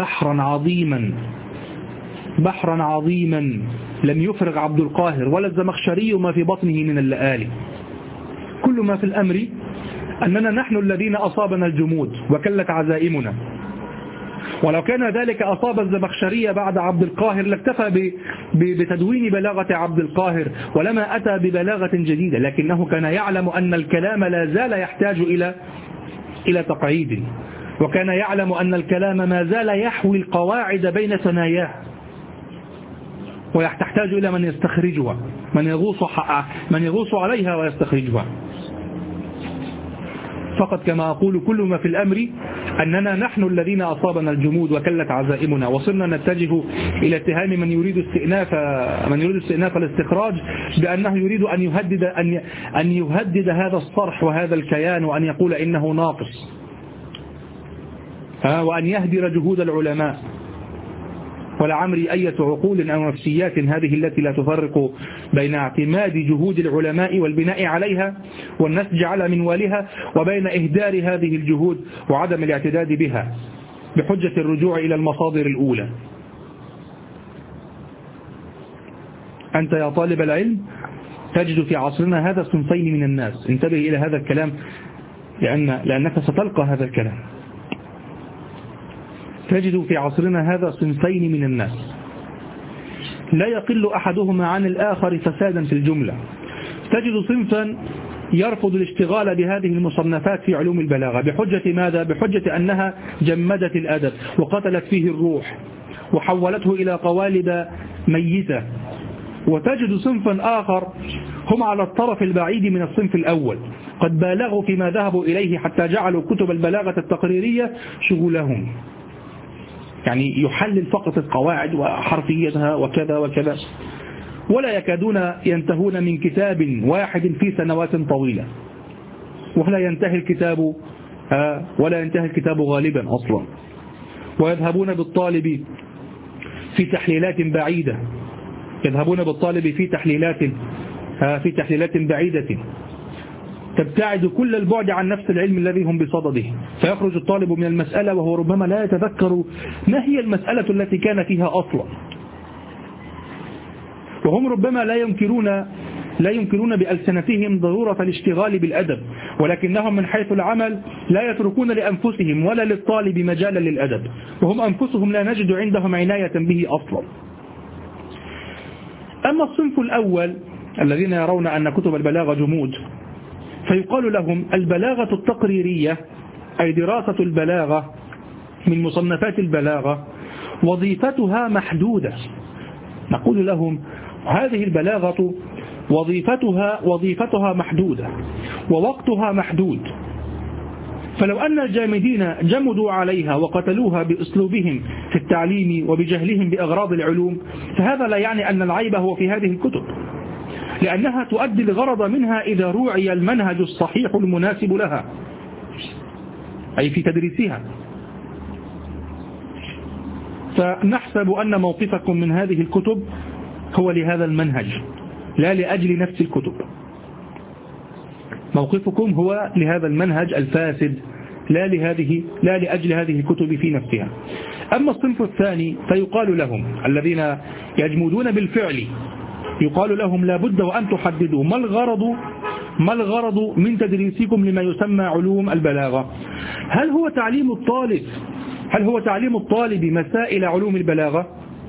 بحرا عظيما لم يفرغ عبد القاهر ولا الزمخشري ما في بطنه من اللآلئ. كل ما في الأمر أننا نحن الذين أصابنا الجمود وكلت عزائمنا، ولو كان ذلك أصاب الزمخشري بعد عبد القاهر لاكتفى بتدوين بلاغة عبد القاهر ولما أتى ببلاغة جديدة، لكنه كان يعلم أن الكلام لا زال يحتاج إلى تقعيد، وكان يعلم أن الكلام ما زال يحوي القواعد بين ثناياه ويحتاج إلى من يستخرجها، من يغوص عليها ويستخرجها. فقط كما أقول كل ما في الأمر أننا نحن الذين أصابنا الجمود وكلت عزائمنا، وصرنا نتجه إلى اتهام من يريد استئناف الاستخراج بأنه يريد أن يهدد هذا الصرح وهذا الكيان، وأن يقول إنه ناقص، وأن يهدر جهود العلماء. ولعمري أية عقول أو نفسيات هذه التي لا تفرق بين اعتماد جهود العلماء والبناء عليها والنسج على منوالها، وبين إهدار هذه الجهود وعدم الاعتداد بها بحجة الرجوع إلى المصادر الأولى. أنت يا طالب العلم تجد في عصرنا هذا صنفين من الناس، انتبه إلى هذا الكلام لأنك ستلقى هذا الكلام. تجد في عصرنا هذا صنفين من الناس لا يقل أحدهما عن الآخر فسادا في الجملة. تجد صنفا يرفض الاشتغال بهذه المصنفات في علوم البلاغة بحجة ماذا؟ بحجة أنها جمدت الأدب وقتلت فيه الروح وحولته إلى قوالب ميتة. وتجد صنفا آخر هم على الطرف البعيد من الصنف الأول، قد بالغوا فيما ذهبوا إليه حتى جعلوا كتب البلاغة التقريرية شغلهم، يعني يحلل فقط القواعد وحرفيتها وكذا وكذا، ولا يكادون ينتهون من كتاب واحد في سنوات طويلة، ولا ينتهي الكتاب غالبا أصلا. ويذهبون بالطالب في تحليلات بعيدة، في تحليلات بعيدة تبتعد كل البعد عن نفس العلم الذي هم بصدده، فيخرج الطالب من المسألة وهو ربما لا يتذكر ما هي المسألة التي كان فيها أصلا. وهم ربما لا ينكرون بألسنتهم ضرورة الاشتغال بالأدب، ولكنهم من حيث العمل لا يتركون لأنفسهم ولا للطالب مجالا للأدب، وهم أنفسهم لا نجد عندهم عناية به أصلا. أما الصنف الأول الذين يرون أن كتب البلاغة جمود، فيقال لهم البلاغة التقريرية، أي دراسة البلاغة من مصنفات البلاغة، وظيفتها محدودة. نقول لهم هذه البلاغة وظيفتها محدودة ووقتها محدود، فلو أن الجامدين جمدوا عليها وقتلوها بأسلوبهم في التعليم وبجهلهم بأغراض العلوم، فهذا لا يعني أن العيب هو في هذه الكتب، لأنها تؤدي الغرض منها إذا روعي المنهج الصحيح المناسب لها، أي في تدريسها. فنحسب أن موقفكم من هذه الكتب هو لهذا المنهج لا لأجل نفس الكتب، موقفكم هو لهذا المنهج الفاسد لا لأجل هذه الكتب في نفسها. أما الصنف الثاني فيقال لهم الذين يجمدون بالفعل، يقال لهم لا بد وأن تحددوا ما الغرض من تدريسكم لما يسمى علوم البلاغة. هل هو تعليم الطالب مسائل علوم البلاغة،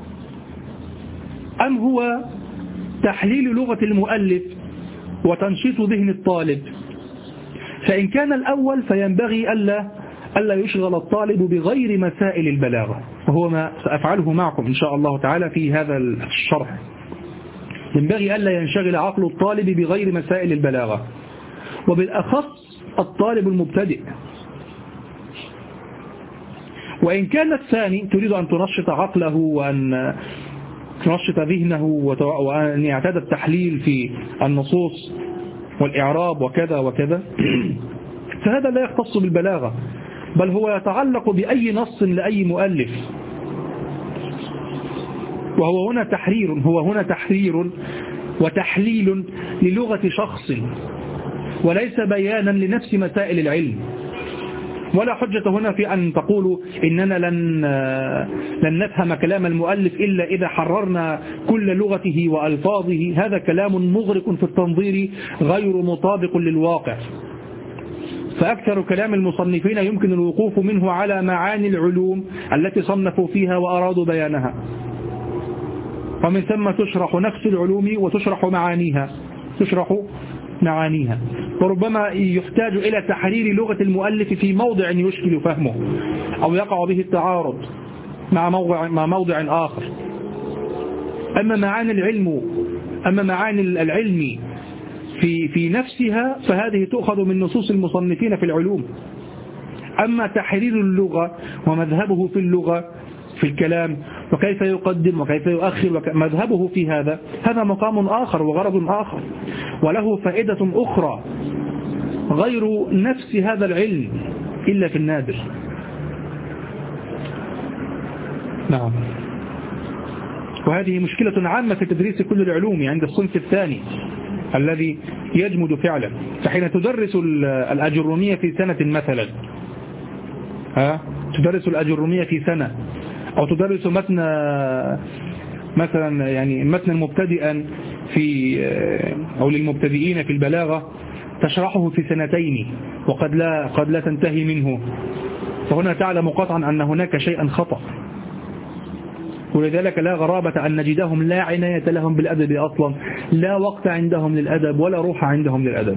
أم هو تحليل لغة المؤلف وتنشيط ذهن الطالب؟ فإن كان الأول فينبغي ألا يشغل الطالب بغير مسائل البلاغة، وهو ما سأفعله معكم إن شاء الله تعالى في هذا الشرح. ينبغي ألا ينشغل عقل الطالب بغير مسائل البلاغة، وبالأخص الطالب المبتدئ. وإن كان الثاني تريد أن تنشط عقله وأن تنشط ذهنه وأن يعتاد التحليل في النصوص والإعراب وكذا وكذا، فهذا لا يختص بالبلاغة، بل هو يتعلق بأي نص لأي مؤلف. وهو هنا تحرير وتحليل للغة شخص، وليس بيانا لنفس مسائل العلم. ولا حجة هنا في أن تقولوا إننا لن نفهم كلام المؤلف إلا إذا حررنا كل لغته وألفاظه. هذا كلام مغرق في التنظير غير مطابق للواقع. فأكثر كلام المصنفين يمكن الوقوف منه على معاني العلوم التي صنفوا فيها وأرادوا بيانها، ومن ثم تشرح نفس العلوم وتشرح معانيها. وربما يحتاج إلى تحرير لغة المؤلف في موضع يشكل فهمه أو يقع به التعارض مع موضع آخر. أما معاني العلم في نفسها فهذه تؤخذ من نصوص المصنفين في العلوم. أما تحرير اللغة ومذهبه في اللغة في الكلام وكيف يقدم وكيف يؤخر مذهبه في هذا مقام آخر وغرض آخر وله فائدة أخرى غير نفس هذا العلم إلا في النادر. نعم. وهذه مشكلة عامة في تدريس كل العلوم عند الصنف الثاني الذي يجمد فعلا. فحين تدرس الأجرومية في سنة مثلا تدرس الأجرومية في سنة أو تدرس مثلا يعني متنا مبتدئا في أو للمبتدئين في البلاغة تشرحه في سنتين قد لا تنتهي منه، فهنا تعلم قطعا أن هناك شيئا خطأ. ولذلك لا غرابة أن نجدهم لا عناية لهم بالأدب أصلا، لا وقت عندهم للأدب ولا روح عندهم للأدب.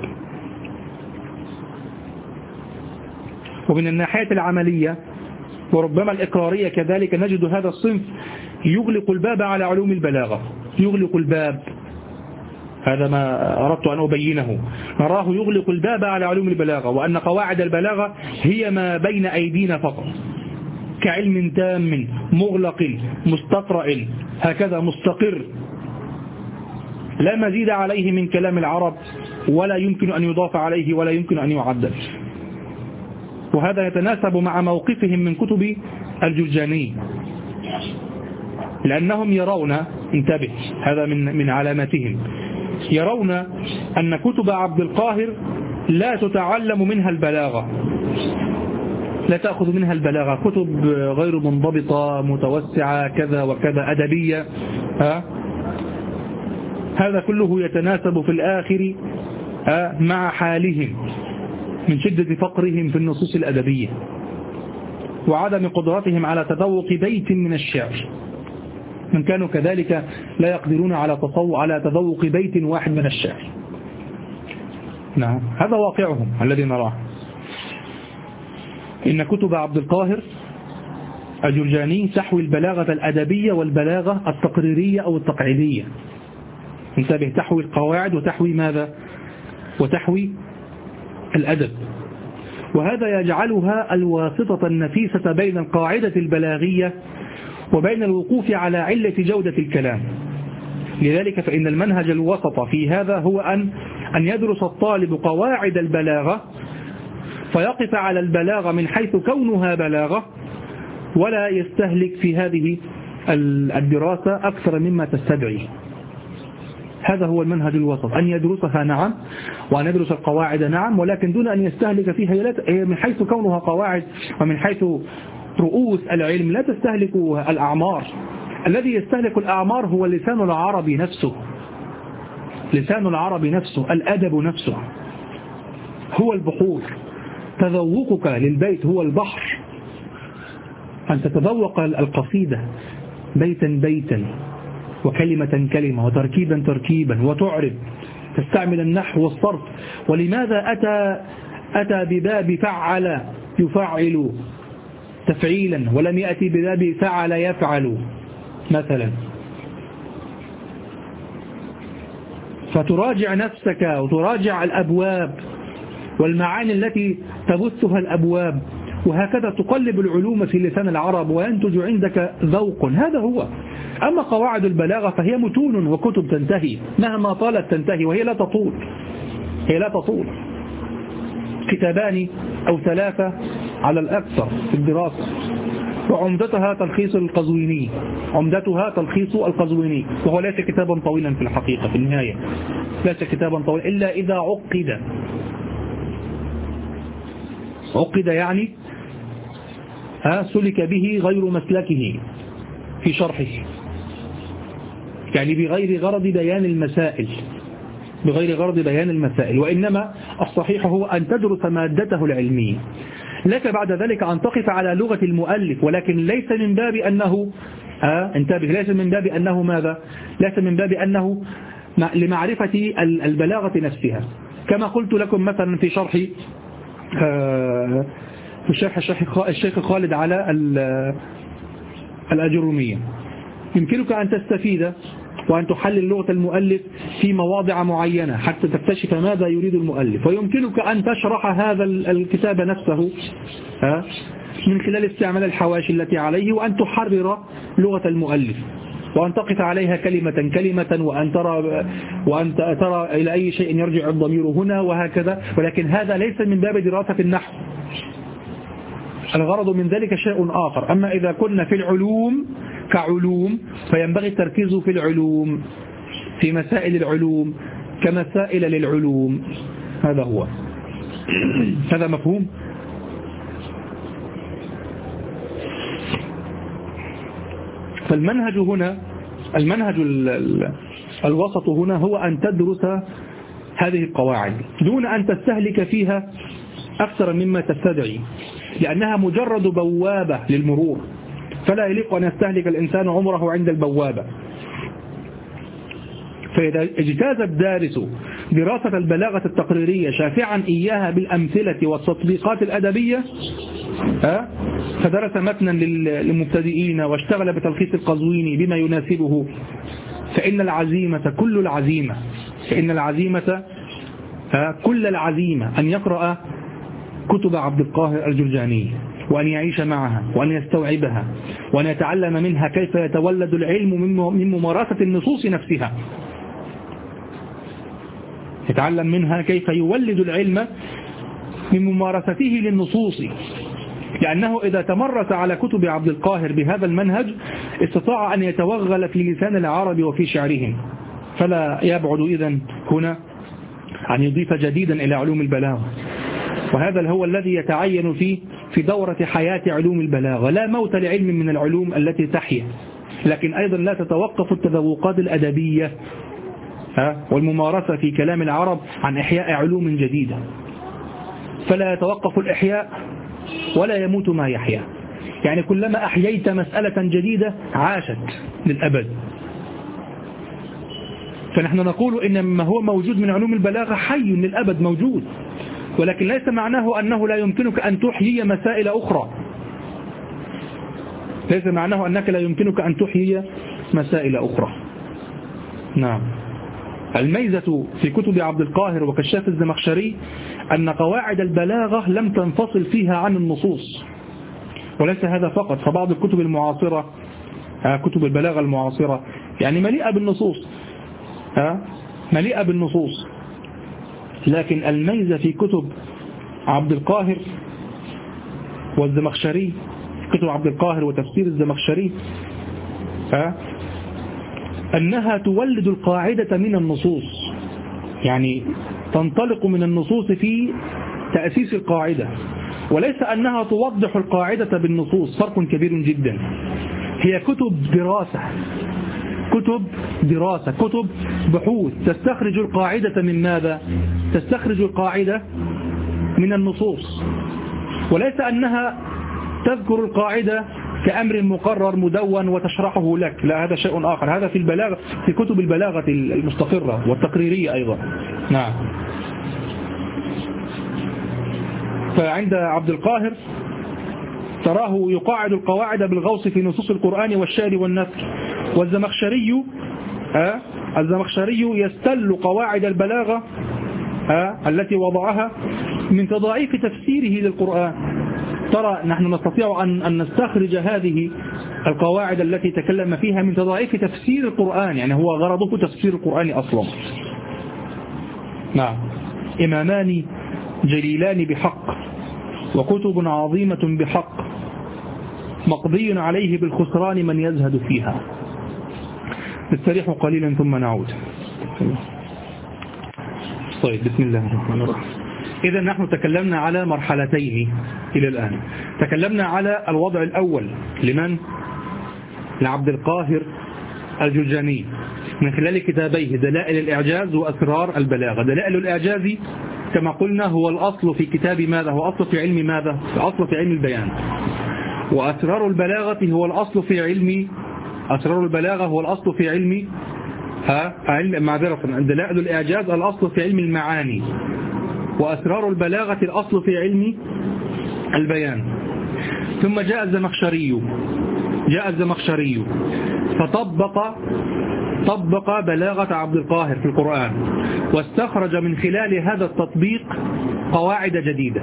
ومن الناحية العملية وربما الإقرارية كذلك نجد هذا الصنف يغلق الباب على علوم البلاغة، يغلق الباب، هذا ما أردت أن أبينه. نراه يغلق الباب على علوم البلاغة، وأن قواعد البلاغة هي ما بين أيدينا فقط، كعلم تام مغلق مستقرأ هكذا مستقر لا مزيد عليه من كلام العرب ولا يمكن أن يضاف عليه ولا يمكن أن يعدل. وهذا يتناسب مع موقفهم من كتب الجرجاني، لأنهم يرون، انتبه هذا من علاماتهم، يرون أن كتب عبد القاهر لا تتعلم منها البلاغة، لا تأخذ منها البلاغة، كتب غير منضبطة متوسعة كذا وكذا أدبية. هذا كله يتناسب في الآخر مع حالهم من شدة فقرهم في النصوص الأدبية وعدم قدرتهم على تذوق بيت من الشعر. من كانوا كذلك لا يقدرون على تذوق بيت واحد من الشعر. نعم، هذا واقعهم الذي نراه. إن كتب عبد القاهر الجرجاني تحوي البلاغة الأدبية والبلاغة التقريرية أو التقعيدية. انتبه، تحوي القواعد وتحوي ماذا؟ وتحوي الأدب. وهذا يجعلها الواسطة النفيسة بين القاعدة البلاغية وبين الوقوف على علة جودة الكلام. لذلك فإن المنهج الوسط في هذا هو أن يدرس الطالب قواعد البلاغة فيقف على البلاغة من حيث كونها بلاغة، ولا يستهلك في هذه الدراسة أكثر مما تستدعي. هذا هو المنهج الوسط، أن يدرسها نعم وأن يدرس القواعد نعم، ولكن دون أن يستهلك فيها من حيث كونها قواعد ومن حيث رؤوس العلم لا تستهلك الأعمار. الذي يستهلك الأعمار هو اللسان العربي نفسه، لسان العربي نفسه، الأدب نفسه هو البحور. تذوقك للبيت هو البحر، أن تتذوق القصيدة بيتا بيتا وكلمة كلمة وتركيبا تركيبا وتعرب، تستعمل النحو والصرف. ولماذا أتى بباب فعل يفعل تفعيلا ولم يأتي بباب فعل يفعل مثلا؟ فتراجع نفسك وتراجع الأبواب والمعاني التي تبثها الأبواب، وهكذا تقلب العلوم في لسان العرب وينتج عندك ذوق. هذا هو. أما قواعد البلاغة فهي متون وكتب تنتهي مهما طالت تنتهي، وهي لا تطول، هي لا تطول، كتابان أو ثلاثة على الأكثر في الدراسة. وعمدتها تلخيص القزويني، عمدتها تلخيص القزويني، وهو ليس كتابا طويلا في الحقيقة، في النهاية ليس كتابا طويلا إلا إذا عقد يعني سلك به غير مسلكه في شرحه، يعني بغير غرض بيان المسائل، بغير غرض بيان المسائل، وإنما الصحيح هو أن تدرس مادته العلمية. لك بعد ذلك أن تقف على لغة المؤلف، ولكن ليس من باب أنه انتبه، ليس من باب أنه ماذا؟ ليس من باب أنه لمعرفة البلاغة نفسها. كما قلت لكم مثلا في شرح الشيخ خالد على الأجرومية، يمكنك أن تستفيد وأن تحلل لغة المؤلف في مواضع معينة حتى تكتشف ماذا يريد المؤلف، ويمكنك أن تشرح هذا الكتاب نفسه من خلال استعمال الحواشي التي عليه، وأن تحرر لغة المؤلف وأن تقف عليها كلمة كلمة، وأن ترى إلى أي شيء يرجع الضمير هنا وهكذا. ولكن هذا ليس من باب دراسة النحو، الغرض من ذلك شيء آخر. أما إذا كنا في العلوم كعلوم فينبغي التركيز في العلوم، في مسائل العلوم كمسائل للعلوم. هذا هو. هذا مفهوم؟ فالمنهج هنا، المنهج الوسط هنا هو أن تدرس هذه القواعد دون أن تستهلك فيها أكثر مما تستدعي، لأنها مجرد بوابة للمرور، فلا يليق أن يستهلك الإنسان عمره عند البوابة. فإذا اجتاز الدارس دراسة البلاغة التقريرية شافعا إياها بالأمثلة والتطبيقات الأدبية، فدرس متنا للمبتدئين واشتغل بتلخيص القزويني بما يناسبه، فإن العزيمة كل العزيمة أن يقرأ كتب عبد القاهر الجرجاني، وأن يعيش معها، وأن يستوعبها، وأن يتعلم منها كيف يتولد العلم من ممارسة النصوص نفسها. يتعلم منها كيف يولد العلم من ممارسته للنصوص، لأنه إذا تمرس على كتب عبد القاهر بهذا المنهج استطاع أن يتوغل في لسان العرب وفي شعرهم، فلا يبعد إذن هنا أن يضيف جديدا إلى علوم البلاغة. وهذا هو الذي يتعين في دورة حياة علوم البلاغة. لا موت لعلم من العلوم التي تحيا، لكن أيضا لا تتوقف التذوقات الأدبية والممارسة في كلام العرب عن إحياء علوم جديدة، فلا يتوقف الإحياء ولا يموت ما يحيا. يعني كلما أحييت مسألة جديدة عاشت للأبد. فنحن نقول إن ما هو موجود من علوم البلاغة حي للأبد موجود، ولكن ليس معناه أنه لا يمكنك أن تحيي مسائل أخرى. ليس معناه أنك لا يمكنك أن تحيي مسائل أخرى. نعم. الميزة في كتب عبد القاهر وكشاف الزمخشري أن قواعد البلاغة لم تنفصل فيها عن النصوص. وليس هذا فقط، فبعض الكتب المعاصرة، كتب البلاغة المعاصرة يعني مليئة بالنصوص، لكن الميزة في كتب عبد القاهر والزمخشري، كتب عبد القاهر وتفسير الزمخشري، أنها تولد القاعدة من النصوص، يعني تنطلق من النصوص في تأسيس القاعدة، وليس أنها توضح القاعدة بالنصوص. فرق كبير جدا. هي كتب دراسة، كتب بحوث تستخرج القاعدة من ماذا؟ تستخرج القاعدة من النصوص، وليس أنها تذكر القاعدة كأمر مقرر مدون وتشرحه لك، لا، هذا شيء آخر. هذا في البلاغة، في كتب البلاغة المستقرة والتقريرية أيضا. نعم. فعند عبد القاهر تراه يقاعد القواعد بالغوص في نصوص القرآن والشعر والنثر، والزمخشري يستل قواعد البلاغة التي وضعها من تضاعيف تفسيره للقرآن. ترى نحن نستطيع أن نستخرج هذه القواعد التي تكلم فيها من تضاعيف تفسير القرآن، يعني هو غرضه تفسير القرآن أصلا. نعم. إمامان جليلان بحق، وكتب عظيمة بحق، مقضي عليه بالخسران من يزهد فيها. نستريح قليلا ثم نعود. طيب، بسم الله الرحمن الرحيم. إذا نحن تكلمنا على مرحلتين إلى الآن. تكلمنا على الوضع الأول لمن؟ لعبد القاهر الجرجاني من خلال كتابيه دلائل الإعجاز وأسرار البلاغة. دلائل الإعجاز كما قلنا هو الأصل في كتاب ماذا؟ هو أصل في علم ماذا؟ الأصل في علم البيان. وأسرار البلاغة هو الأصل في علم، أسرار البلاغة هو الأصل في علم دلائل الإعجاز الأصل في علم المعاني، وأسرار البلاغة الأصل في علم البيان. ثم جاء الزمخشري طبق بلاغة عبد القاهر في القرآن، واستخرج من خلال هذا التطبيق قواعد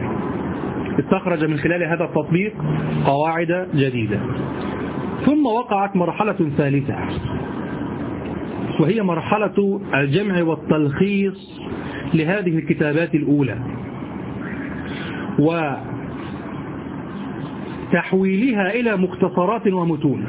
جديدة. ثم وقعت مرحلة ثالثة، وهي مرحلة الجمع والتلخيص لهذه الكتابات الأولى وتحويلها إلى مختصرات ومتون.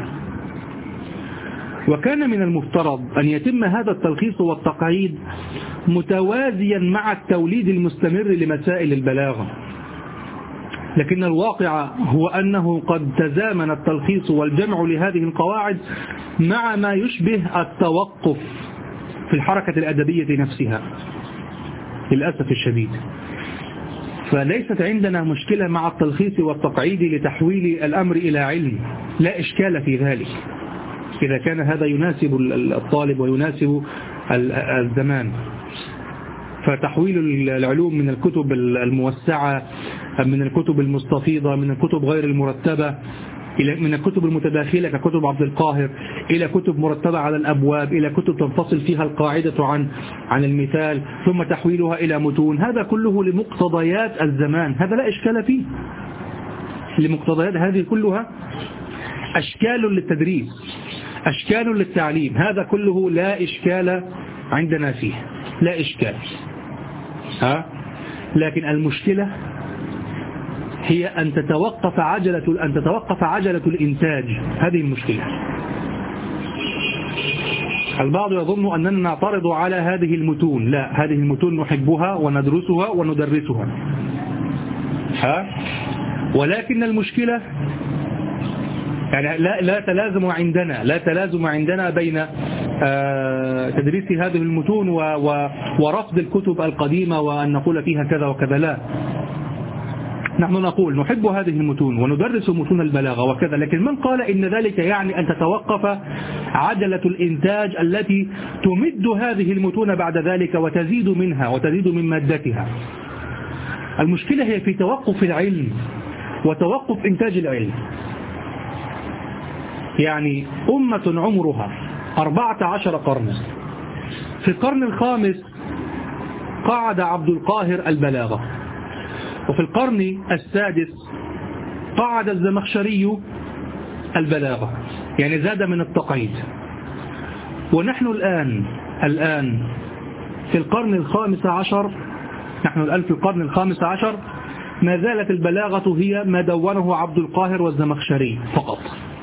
وكان من المفترض أن يتم هذا التلخيص والتقعيد متوازيا مع التوليد المستمر لمسائل البلاغة، لكن الواقع هو أنه قد تزامن التلخيص والجمع لهذه القواعد مع ما يشبه التوقف في الحركة الأدبية نفسها للأسف الشديد. فليست عندنا مشكلة مع التلخيص والتقعيد لتحويل الأمر إلى علم، لا إشكال في ذلك إذا كان هذا يناسب الطالب ويناسب الزمان. فتحويل العلوم من الكتب الموسعة، من الكتب المستفيضة، من الكتب غير المرتبة، من الكتب المتداخلة ككتب عبد القاهر إلى كتب مرتبة على الأبواب، إلى كتب تنفصل فيها القاعدة عن المثال، ثم تحويلها إلى متون، هذا كله لمقتضيات الزمان، هذا لا إشكال فيه. لمقتضيات هذه كلها أشكال للتدريس، أشكال للتعليم، هذا كله لا إشكال عندنا فيه، لا إشكال. لكن المشكلة هي أن تتوقف عجلة الإنتاج، هذه المشكلة. البعض يظن أننا نعترض على هذه المتون، لا، هذه المتون نحبها وندرسها وندرسها، ولكن المشكلة يعني لا تلازم عندنا بين تدريس هذه المتون ورفض الكتب القديمة وأن نقول فيها كذا وكذا، لا، نحن نقول نحب هذه المتون وندرس متون البلاغة وكذا، لكن من قال إن ذلك يعني أن تتوقف عجلة الإنتاج التي تمد هذه المتون بعد ذلك وتزيد منها وتزيد من مادتها. المشكلة هي في توقف العلم وتوقف إنتاج العلم. يعني أمة عمرها 14 قرنا، في القرن الخامس قعد عبد القاهر البلاغة، وفي القرن السادس قعد الزمخشري البلاغة، يعني زاد من التقعيد. ونحن الآن في القرن الخامس عشر، نحن الآن في القرن الخامس عشر ما زالت البلاغة هي ما دونه عبد القاهر والزمخشري فقط.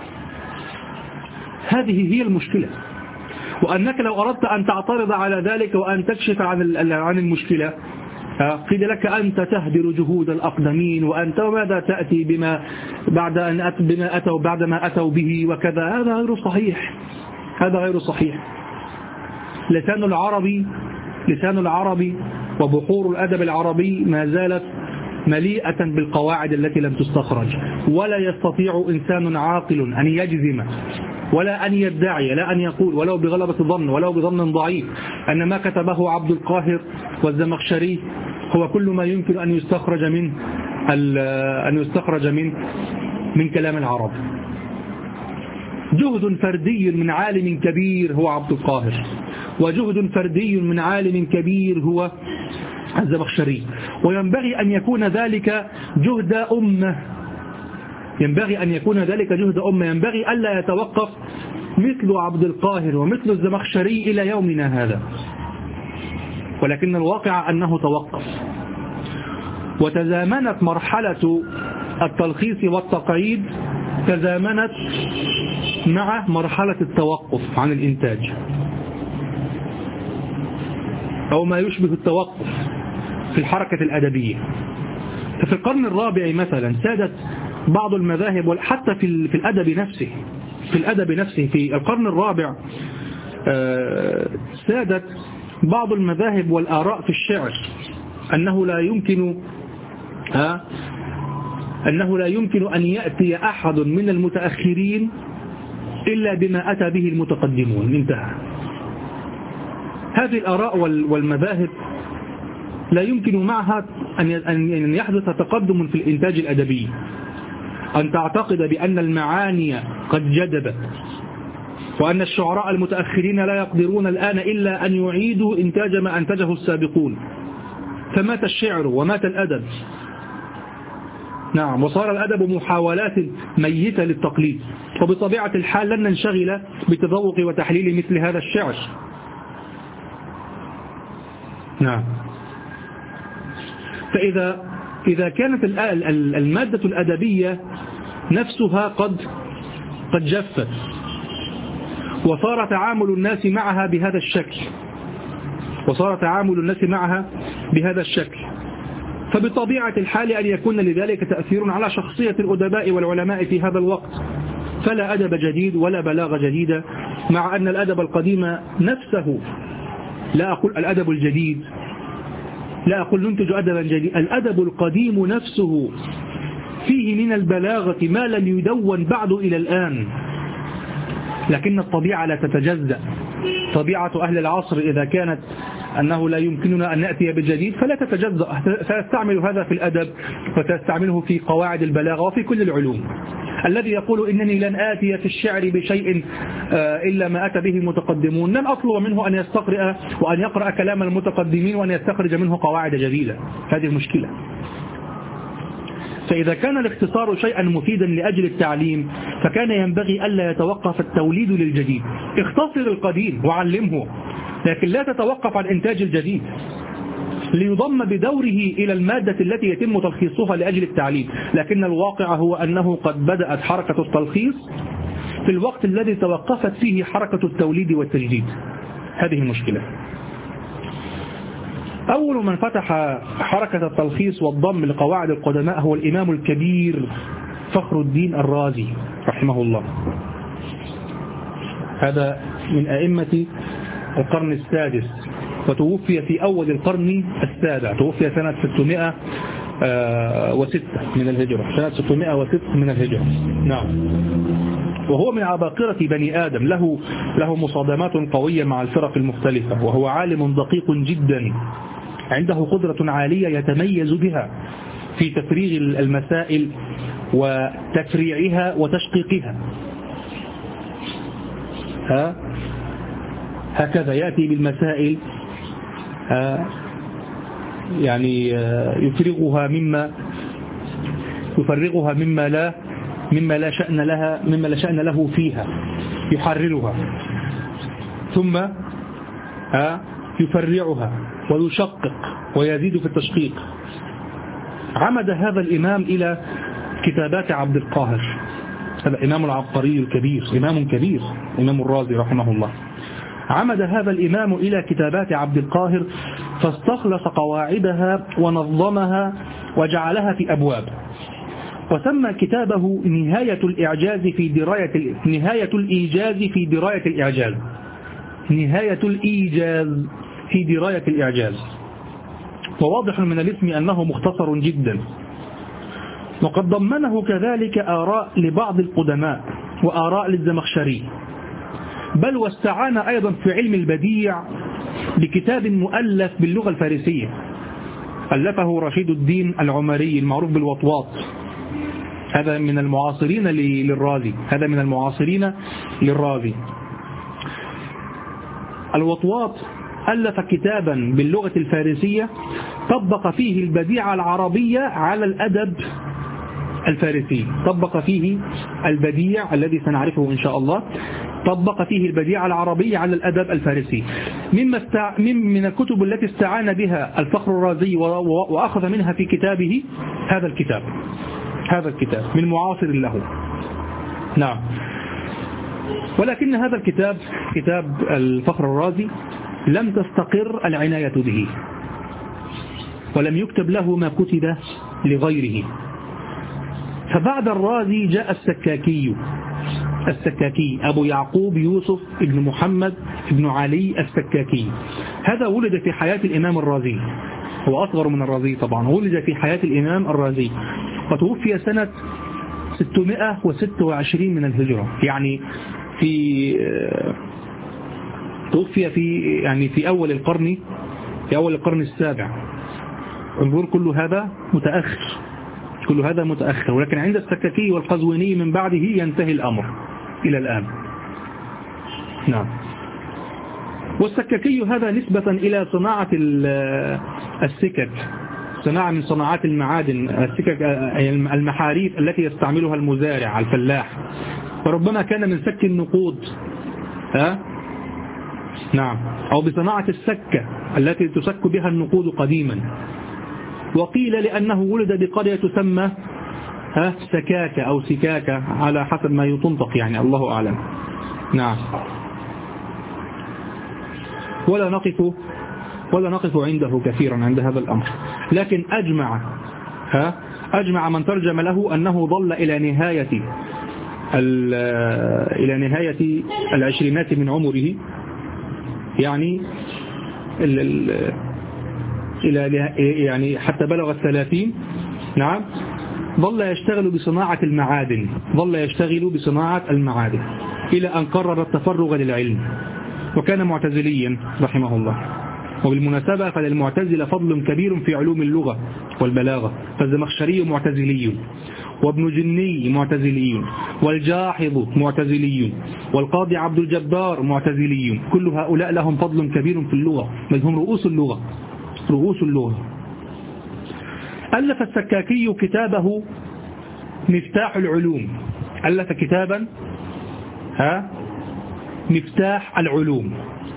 هذه هي المشكلة، وأنك لو أردت أن تعترض على ذلك وأن تكشف عن المشكلة قيل لك أنت تهدر جهود الأقدمين، وأنت ماذا تأتي بما أتوا بعد ما أتوا به وكذا. هذا غير صحيح، هذا غير صحيح. لسان العربي وبحور الأدب العربي ما زالت مليئة بالقواعد التي لم تستخرج، ولا يستطيع إنسان عاقل أن يجزم ولا أن يدعي، لا أن يقول ولو بغلبة ظن ولو بظن ضعيف أن ما كتبه عبد القاهر والزمخشري هو كل ما يمكن أن يستخرج من كلام العرب. جهد فردي من عالم كبير هو عبد القاهر، وجهد فردي من عالم كبير هو الزمخشري، وينبغي أن يكون ذلك جهد أمة، ينبغي ألا يتوقف مثل عبد القاهر ومثل الزمخشري إلى يومنا هذا. ولكن الواقع أنه توقف، وتزامنت مرحلة التلخيص والتقعيد تزامنت مع مرحلة التوقف عن الإنتاج، أو ما يشبه التوقف في الحركة الأدبية. ففي القرن الرابع مثلا سادت بعض المذاهب، حتى في الأدب نفسه في القرن الرابع سادت بعض المذاهب والآراء في الشعر أنه لا يمكن أن يأتي أحد من المتأخرين إلا بما أتى به المتقدمون، انتهى. هذه الآراء والمذاهب لا يمكن معها أن يحدث تقدم في الإنتاج الأدبي. أن تعتقد بأن المعاني قد جدبت وأن الشعراء المتأخرين لا يقدرون الآن إلا أن يعيدوا إنتاج ما أنتجه السابقون، فمات الشعر ومات الأدب. نعم، وصار الأدب محاولات ميتة للتقليد، وبطبيعة الحال لن ننشغل بتذوق وتحليل مثل هذا الشعر. نعم. فإذا كانت المادة الأدبية نفسها قد جفت، وصار تعامل الناس معها بهذا الشكل، فبطبيعة الحال أن يكون لذلك تأثير على شخصية الأدباء والعلماء في هذا الوقت. فلا أدب جديد ولا بلاغة جديدة، مع أن الأدب القديم نفسه، لا أقول الأدب الجديد، لا أقول ننتج أدبا جديد، الأدب القديم نفسه فيه من البلاغة ما لم يدون بعد إلى الآن. لكن الطبيعة لا تتجزأ. طبيعة أهل العصر إذا كانت أنه لا يمكننا أن نأتي بالجديد فلا تتجزأ، سيستعمل هذا في الأدب وتستعمله في قواعد البلاغة وفي كل العلوم. الذي يقول إنني لن آتي في الشعر بشيء إلا ما أتى به المتقدمون، لن أطلب منه أن يستقرأ وأن يقرأ كلام المتقدمين وأن يستخرج منه قواعد جديدة. هذه المشكلة. فإذا كان الاختصار شيئا مفيدا لأجل التعليم فكان ينبغي ألا يتوقف التوليد للجديد. اختصر القديم وعلمه، لكن لا تتوقف عن إنتاج الجديد ليضم بدوره إلى المادة التي يتم تلخيصها لأجل التعليم. لكن الواقع هو أنه قد بدأت حركة التلخيص في الوقت الذي توقفت فيه حركة التوليد والتجديد. هذه المشكلة. أول من فتح حركة التلخيص والضم لقواعد القدماء هو الإمام الكبير فخر الدين الرازي رحمه الله. هذا من أئمة القرن السادس، وتوفي في أول القرن السابع، توفي سنة 606 من الهجرة، سنة 606 من الهجرة. نعم. وهو من عباقرة بني آدم، له مصادمات قوية مع الفرق المختلفة، وهو عالم دقيق جدا عنده قدرة عالية يتميز بها في تفريغ المسائل وتفريعها وتشقيقها. هكذا يأتي بالمسائل يعني يفرغها مما لا شأن له فيها، يحررها ثم يفرعها ويشقق ويزيد في التشقيق. عمد هذا الإمام إلى كتابات عبد القاهر، هذا إمام العبقري الكبير، إمام كبير، إمام الرازي رحمه الله. عمد هذا الإمام إلى كتابات عبد القاهر فاستخلص قواعدها ونظمها وجعلها في أبواب، وسمى كتابه نهاية الإيجاز في دراية الإعجاز. وواضح من الاسم أنه مختصر جدا، وقد ضمنه كذلك آراء لبعض القدماء وآراء للزمخشري، بل واستعان أيضا في علم البديع بكتاب مؤلف باللغة الفارسية ألفه رشيد الدين العمري المعروف بالوطواط. هذا من المعاصرين للرازي. الوطواط ألف كتابا باللغة الفارسية طبق فيه البديع العربية على الأدب الفارسي، طبق فيه البديع الذي سنعرفه إن شاء الله، طبق فيه البديع العربية على الأدب الفارسي. من الكتب التي استعان بها الفخر الرازي وأخذ منها في كتابه هذا الكتاب من معاصر له. نعم. ولكن هذا الكتاب، كتاب الفخر الرازي، لم تستقر العناية به، ولم يكتب له ما كتب لغيره. فبعد الرازي جاء السكاكي أبو يعقوب يوسف ابن محمد ابن علي السكاكي. هذا ولد في حياة الإمام الرازي، هو أصغر من الرازي طبعا، ولد في حياة الإمام الرازي وتوفي سنة 626 من الهجرة، يعني توفي في أول القرن السابع. انظر كل هذا متأخر، ولكن عند السكاكي والقزويني من بعده ينتهي الأمر إلى الآن. نعم. والسكاكي هذا نسبة إلى صناعة السكك، صناعة من صناعات المعادن، السكك المحاريث التي يستعملها المزارع الفلاح، وربما كان من سك النقود نعم، أو بصناعة السكة التي تسك بها النقود قديما. وقيل لأنه ولد بقرية تسمى سكاكة أو سكاكة على حسب ما يتنطق يعني، الله أعلم. نعم. ولا نقف عنده كثيرا عند هذا الأمر، لكن أجمع من ترجم له أنه ظل إلى نهاية العشرينات من عمره، يعني يعني حتى بلغ 30. نعم. ظل يشتغل بصناعة المعادن إلى أن قرر التفرغ للعلم، وكان معتزليا رحمه الله. وبالمناسبة فللمعتزلة فضل كبير في علوم اللغة والبلاغة، فالزمخشري معتزلي، وابن جني معتزلي، والجاحظ معتزلي، والقاضي عبد الجبار معتزلي. كل هؤلاء لهم فضل كبير في اللغة، بل هم رؤوس اللغة. ألف السكاكي كتابه مفتاح العلوم، ألف كتابا مفتاح العلوم،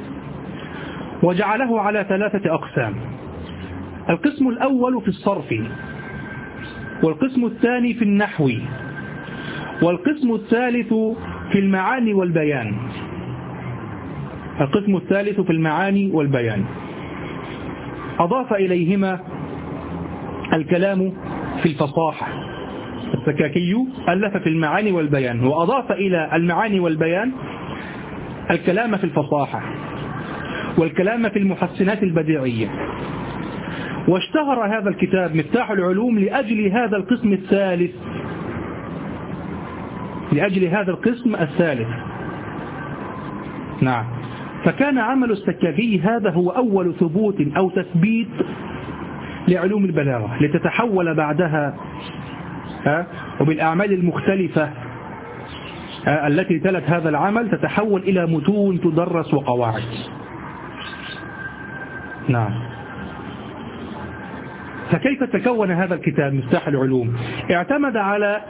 وجعله على 3 أقسام. القسم الأول في الصرف، والقسم الثاني في النحو، والقسم الثالث في المعاني والبيان. القسم الثالث في المعاني والبيان. أضاف إليهما الكلام في الفصاحة. السكاكي ألف في المعاني والبيان، وأضاف إلى المعاني والبيان الكلام في الفصاحة والكلام في المحسنات البديعية. واشتهر هذا الكتاب مفتاح العلوم لأجل هذا القسم الثالث. نعم. فكان عمل السكاكي هذا هو أول ثبوت أو تثبيت لعلوم البلاغة، لتتحول بعدها وبالأعمال المختلفة التي تلت هذا العمل تتحول إلى متون تدرس وقواعد. نعم. فكيف تكون هذا الكتاب مفتاح العلوم؟ اعتمد على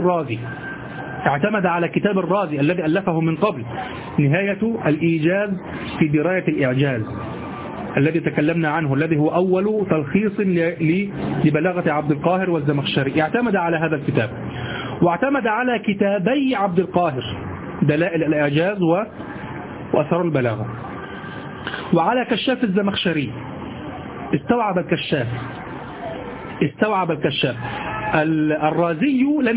كتاب الرازي الذي ألفه من قبل، نهاية الإيجاز في دراية الإعجاز، الذي تكلمنا عنه، الذي هو أول تلخيص لبلاغة عبد القاهر والزمخشري. اعتمد على هذا الكتاب، واعتمد على كتابي عبد القاهر، دلائل الإعجاز وأثر البلاغة، وعلى كشاف الزمخشري. استوعب الكشاف. الرازي لم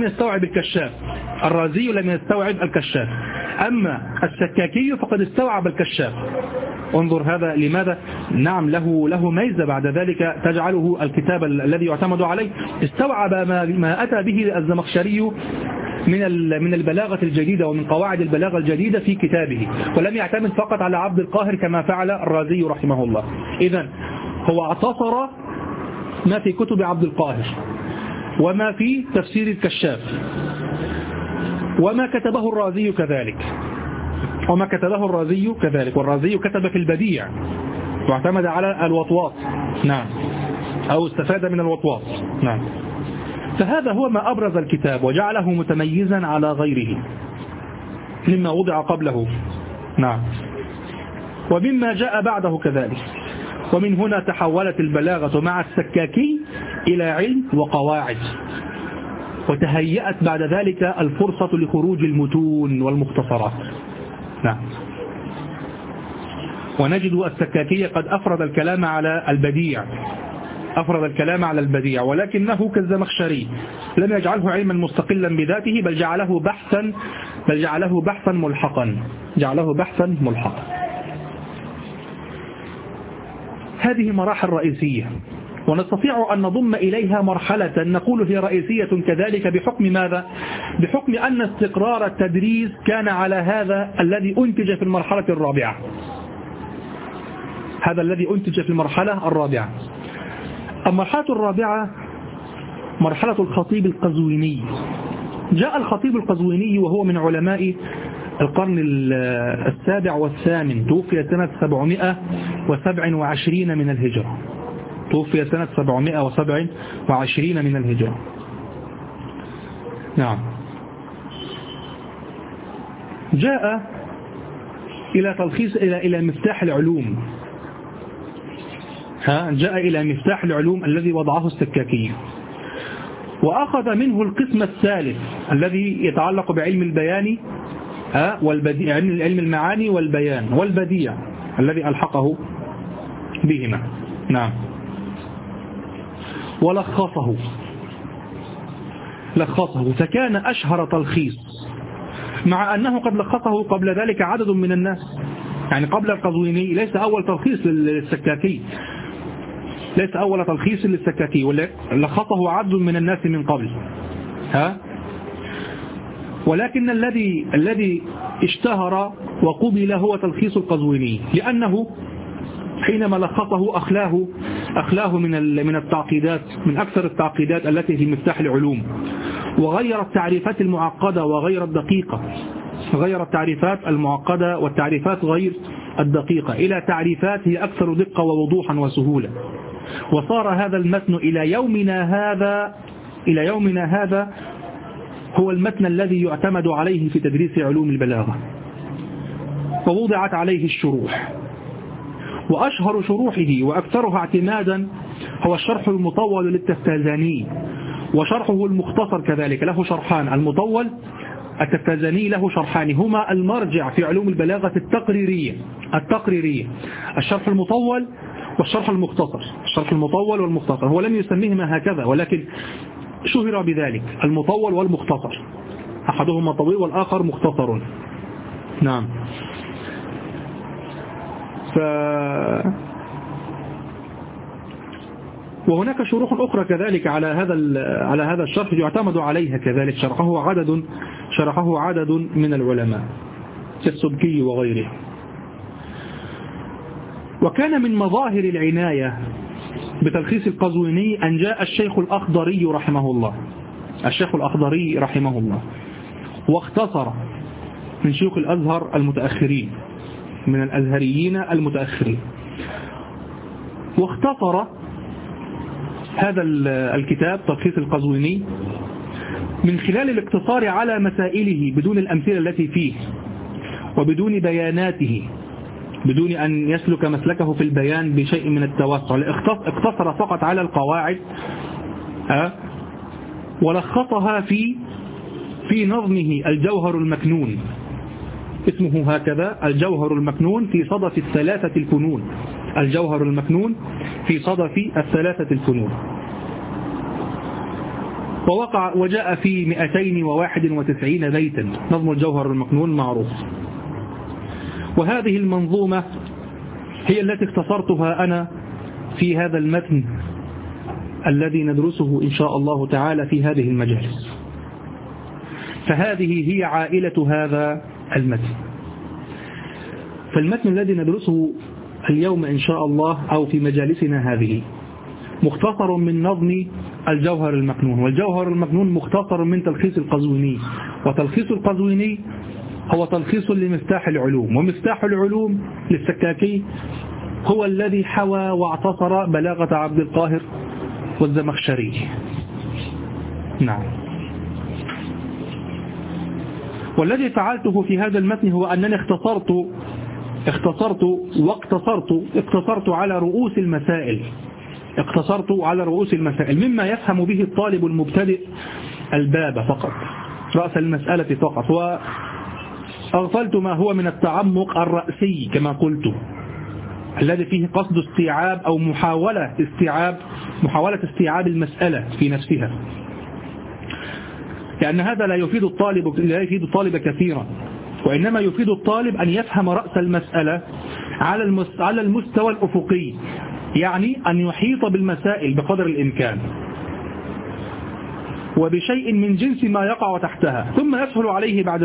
يستوعب الكشاف، أما السكاكي فقد استوعب الكشاف. انظر هذا لماذا. نعم، له ميزة بعد ذلك تجعله الكتاب الذي يعتمد عليه. استوعب ما أتى به الزمخشري من البلاغة الجديدة ومن قواعد البلاغة الجديدة في كتابه، ولم يعتمد فقط على عبد القاهر كما فعل الرازي رحمه الله. إذن هو اعتصر ما في كتب عبد القاهر وما في تفسير الكشاف وما كتبه الرازي كذلك، والرازي كتب في البديع واعتمد على الوطواط. نعم، أو استفاد من الوطواط. نعم. فهذا هو ما أبرز الكتاب وجعله متميزا على غيره مما وضع قبله. نعم. ومما جاء بعده كذلك. ومن هنا تحولت البلاغة مع السكاكي إلى علم وقواعد، وتهيأت بعد ذلك الفرصة لخروج المتون والمختصرات. نعم. ونجد السكاكي قد أفرد الكلام على البديع، ولكنه كالزمخشري لم يجعله علما مستقلا بذاته، بل جعله بحثا ملحقا. هذه مراحل رئيسية، ونستطيع أن نضم إليها مرحلة نقول هي رئيسية كذلك. بحكم ماذا؟ بحكم أن استقرار التدريس كان على هذا الذي أنتج في المرحلة الرابعة. المرحلة الرابعة مرحلة الخطيب القزويني. جاء الخطيب القزويني وهو من علماء القرن السابع والثامن، توفي سنة 727 من الهجرة، توفي سنة 727 من الهجرة. نعم. جاء إلى تلخيص إلى مفتاح العلوم، جاء إلى مفتاح العلوم الذي وضعه السكاكي، وأخذ منه القسم الثالث الذي يتعلق بعلم البيان والبديع، علم المعاني والبيان والبديع الذي ألحقه بهما. نعم. ولخصه فكان أشهر تلخيص، مع أنه قد لخصه قبل ذلك عدد من الناس، يعني قبل القزويني ليس أول تلخيص للسكاكي، ليس أول تلخيص للسكاكي، ولخصه عدد من الناس من قبل. ولكن الذي اشتهر وقبل هو تلخيص القزويني، لأنه حينما لخصه أخلاه من التعقيدات، من أكثر التعقيدات التي في مفتاح العلوم، وغير التعريفات المعقدة وغير الدقيقة، غير التعريفات المعقدة والتعريفات غير الدقيقة إلى تعريفات هي أكثر دقة ووضوحا وسهولة. وصار هذا المتن إلى يومنا هذا هو المتن الذي يعتمد عليه في تدريس علوم البلاغة، ووضعت عليه الشروح، وأشهر شروحه وأكثرها اعتمادا هو الشرح المطول للتفتازاني، وشرحه المختصر كذلك له شرحان، المطول التفتازاني له شرحان، هما المرجع في علوم البلاغة التقريرية، الشرح المطول والشرح المختصر، الشرح المطول والمختصر، هو لم يسميهما هكذا ولكن شهر بذلك، المطول والمختصر، أحدهما طويل والآخر مختصر. نعم. وهناك شروح أخرى كذلك على هذا الشرح يعتمد عليها كذلك، شرحه عدد من العلماء كالسبكي وغيره. وكان من مظاهر العناية بتلخيص القزويني أن جاء الشيخ الأخضري رحمه الله واختصر من شيوخ الأزهر المتأخرين، من الأزهريين المتأخرين، واختصر هذا الكتاب تلخيص القزويني من خلال الاقتصار على مسائله بدون الأمثلة التي فيه وبدون بياناته، بدون أن يسلك مسلكه في البيان بشيء من التوسع، اقتصر فقط على القواعد ولخصها في نظمه الجوهر المكنون، اسمه هكذا الجوهر المكنون في صدف الثلاثة الفنون، الجوهر المكنون في صدف الثلاثة الفنون. وجاء في 291 بيتا، نظم الجوهر المكنون معروف. وهذه المنظومة هي التي اختصرتها أنا في هذا المتن الذي ندرسه إن شاء الله تعالى في هذه المجالس. فهذه هي عائلة هذا المتن. فالمتن الذي ندرسه اليوم إن شاء الله أو في مجالسنا هذه مختصر من نظم الجوهر المكنون، والجوهر المكنون مختصر من تلخيص القزويني، وتلخيص القزويني هو تلخيص لمفتاح العلوم، ومفتاح العلوم للسكاكي هو الذي حوى واعتصر بلاغة عبد القاهر والزمخشري. نعم. والذي فعلته في هذا المتن هو أنني اقتصرت على رؤوس المسائل، مما يفهم به الطالب المبتدئ الباب فقط، رأس المسألة فقط، وأغفلت ما هو من التعمق الرأسي كما قلت، الذي فيه قصد استيعاب أو محاولة استيعاب المسألة في نفسها، لأن هذا لا يفيد الطالب كثيرا، وإنما يفيد الطالب أن يفهم رأس المسألة على المستوى الأفقي، يعني أن يحيط بالمسائل بقدر الإمكان وبشيء من جنس ما يقع تحتها، ثم يسهل عليه بعد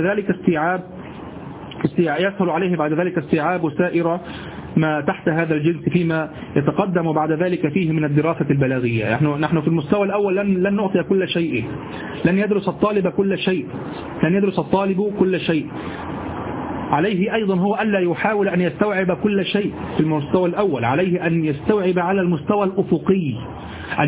ذلك استيعاب سائر ما تحت هذا الجنس فيما يتقدم بعد ذلك فيه من الدراسة البلاغية. نحن في المستوى الأول لن نعطي كل شيء، لن يدرس الطالب كل شيء، عليه أيضا هو ألا يحاول أن يستوعب كل شيء في المستوى الأول، عليه أن يستوعب على المستوى الأفقي، أن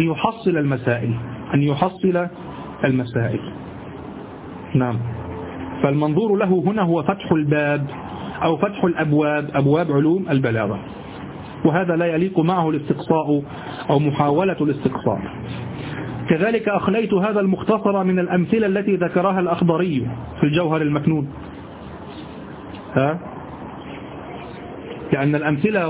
يحصل المسائل. نعم. فالمنظور له هنا هو فتح الباب أو فتح الأبواب، أبواب علوم البلاغة، وهذا لا يليق معه الاستقصاء أو محاولة الاستقصاء. كذلك أخليت هذا المختصر من الأمثلة التي ذكرها الأخضري في الجوهر المكنون، لأن الأمثلة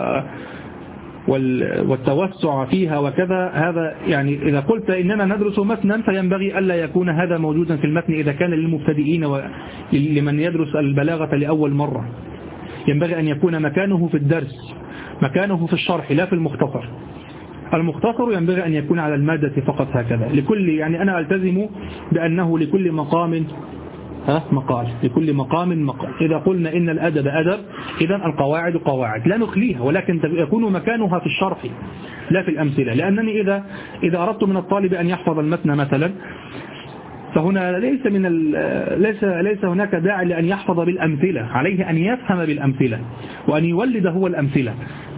والتوسع فيها وكذا، هذا يعني إذا قلت إننا ندرس متنا فينبغي ألا يكون هذا موجودا في المتن إذا كان للمبتدئين ولمن يدرس البلاغة لأول مرة. ينبغي أن يكون مكانه في الدرس، مكانه في الشرح، لا في المختصر. المختصر ينبغي أن يكون على المادة فقط هكذا. يعني أنا ألتزم بأنه لكل مقام مقال، لكل مقام مقال. إذا قلنا إن الأدب أدب، إذن القواعد قواعد لا نخليها، ولكن يكون مكانها في الشرح لا في الأمثلة. لأنني إذا أردت من الطالب أن يحفظ المتن مثلا، فهنا ليس هناك داعي لأن يحفظ بالأمثلة، عليه أن يفهم بالأمثلة وأن يولد هو الأمثلة،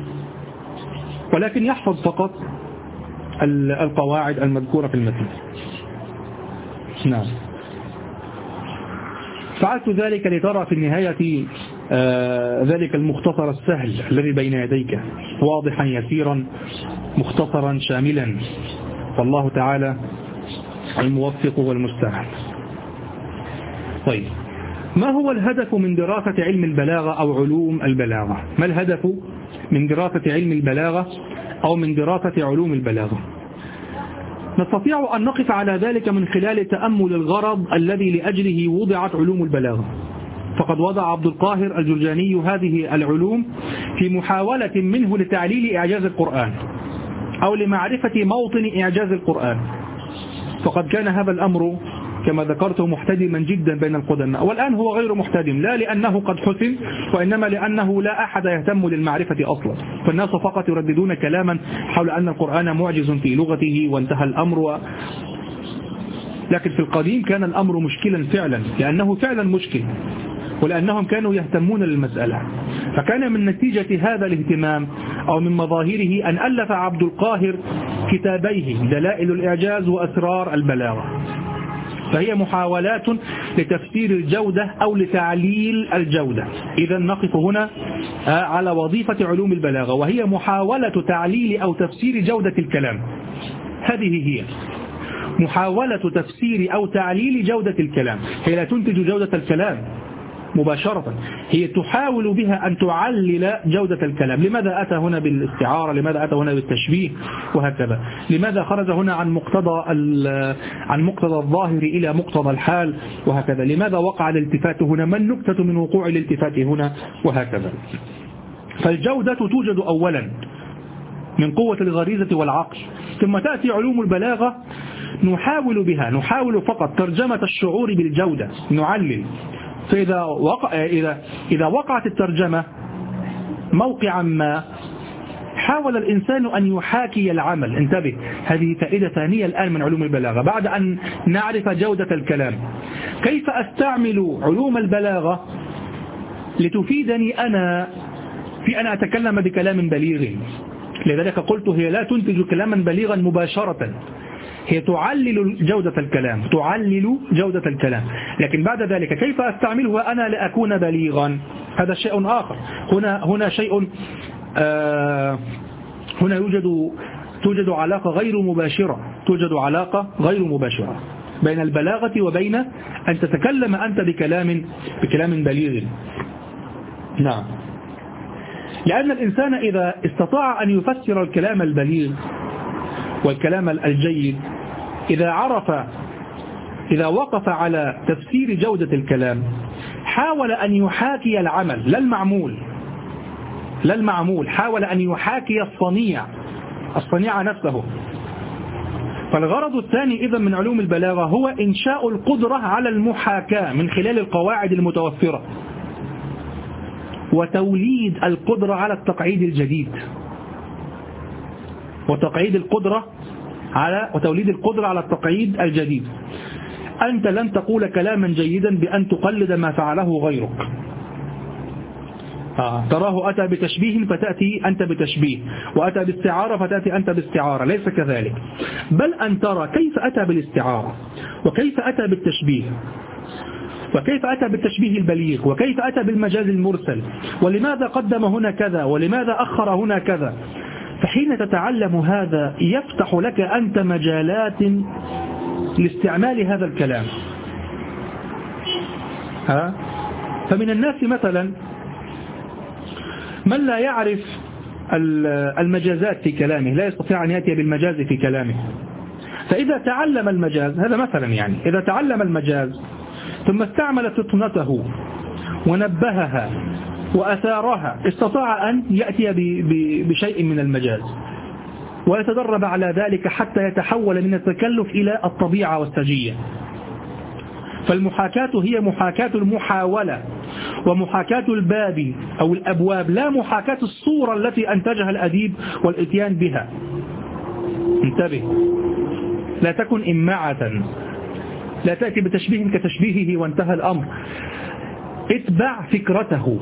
ولكن يحفظ فقط القواعد المذكورة في المتن. نعم. فعلت ذلك لترى في النهاية ذلك المختصر السهل الذي بين يديك واضحا يسيرا مختصرا شاملا، والله تعالى الموفق والمستعان. طيب، ما هو الهدف من دراسة علم البلاغة أو علوم البلاغة؟ ما الهدف من دراسة علم البلاغة أو من دراسة علوم البلاغة؟ نستطيع أن نقف على ذلك من خلال تأمل الغرض الذي لأجله وضعت علوم البلاغة. فقد وضع عبد القاهر الجرجاني هذه العلوم في محاولة منه لتعليل إعجاز القرآن أو لمعرفة موطن إعجاز القرآن. فقد كان هذا الأمر كما ذكرت محتدما جدا بين القدماء، والآن هو غير محتدم، لا لأنه قد حسن، وإنما لأنه لا أحد يهتم للمعرفة أصلا، فالناس فقط يرددون كلاما حول أن القرآن معجز في لغته وانتهى الأمر. لكن في القديم كان الأمر مشكلا فعلا، لأنه فعلا مشكل، ولأنهم كانوا يهتمون للمسألة. فكان من نتيجة هذا الاهتمام أو من مظاهره أن ألف عبد القاهر كتابيه دلائل الإعجاز وأسرار البلاغة، فهي محاولات لتفسير الجودة أو لتعليل الجودة. إذا نقف هنا على وظيفة علوم البلاغة، وهي محاولة تعليل أو تفسير جودة الكلام. هذه هي محاولة تفسير أو تعليل جودة الكلام. هي لا تنتج جودة الكلام مباشرة، هي تحاول بها أن تعلل جودة الكلام. لماذا أتى هنا بالاستعارة؟ لماذا أتى هنا بالتشبيه؟ وهكذا. لماذا خرج هنا عن مقتضى الظاهر إلى مقتضى الحال؟ وهكذا. لماذا وقع الالتفات هنا؟ ما النكتة من وقوع الالتفات هنا؟ وهكذا. فالجودة توجد أولا من قوة الغريزة والعقل، ثم تأتي علوم البلاغة نحاول فقط ترجمة الشعور بالجودة، نعلل. فإذا وقعت الترجمة موقعا ما، حاول الإنسان أن يحاكي العمل. انتبه، هذه فائدة ثانية الآن من علوم البلاغة بعد أن نعرف جودة الكلام. كيف أستعمل علوم البلاغة لتفيدني أنا في أن أتكلم بكلام بليغ؟ لذلك قلت هي لا تنتج كلاما بليغا مباشرة، هي تعلل جودة الكلام. لكن بعد ذلك كيف أستعمله أنا لأكون بليغا؟ هذا شيء آخر. هنا شيء هنا توجد علاقة غير مباشرة بين البلاغة وبين أن تتكلم أنت بكلام بليغ. نعم. لأن الإنسان إذا استطاع أن يفسر الكلام البليغ والكلام الجيد، إذا وقف على تفسير جودة الكلام، حاول أن يحاكي العمل لا المعمول، حاول أن يحاكي الصنيع نفسه. فالغرض الثاني إذن من علوم البلاغة هو إنشاء القدرة على المحاكاة من خلال القواعد المتوفرة، وتوليد القدرة على التقعيد الجديد، وتوليد القدرة على التقعيد الجديد. أنت لن تقول كلاما جيدا بأن تقلد ما فعله غيرك، تراه أتى بتشبيه فتأتي أنت بتشبيه، وأتى باستعارة فتأتي أنت باستعارة. ليس كذلك، بل أن ترى كيف أتى بالاستعارة، وكيف أتى بالتشبيه، وكيف أتى بالتشبيه البليغ، وكيف أتى بالمجاز المرسل، ولماذا قدم هنا كذا، ولماذا أخر هنا كذا. فحين تتعلم هذا يفتح لك أنت مجالات لاستعمال هذا الكلام. فمن الناس مثلا من لا يعرف المجازات في كلامه، لا يستطيع أن يأتي بالمجاز في كلامه، فإذا تعلم المجاز، هذا مثلا يعني إذا تعلم المجاز ثم استعمل فطنته ونبهها وأثارها، استطاع أن يأتي بشيء من المجاز ويتدرب على ذلك حتى يتحول من التكلف إلى الطبيعة والسجية. فالمحاكاة هي محاكاة المحاولة ومحاكاة الباب أو الأبواب، لا محاكاة الصورة التي أنتجها الأديب والإتيان بها. انتبه، لا تكن إماعة، لا تأتي بتشبيه كتشبيهه وانتهى الأمر. اتبع فكرته،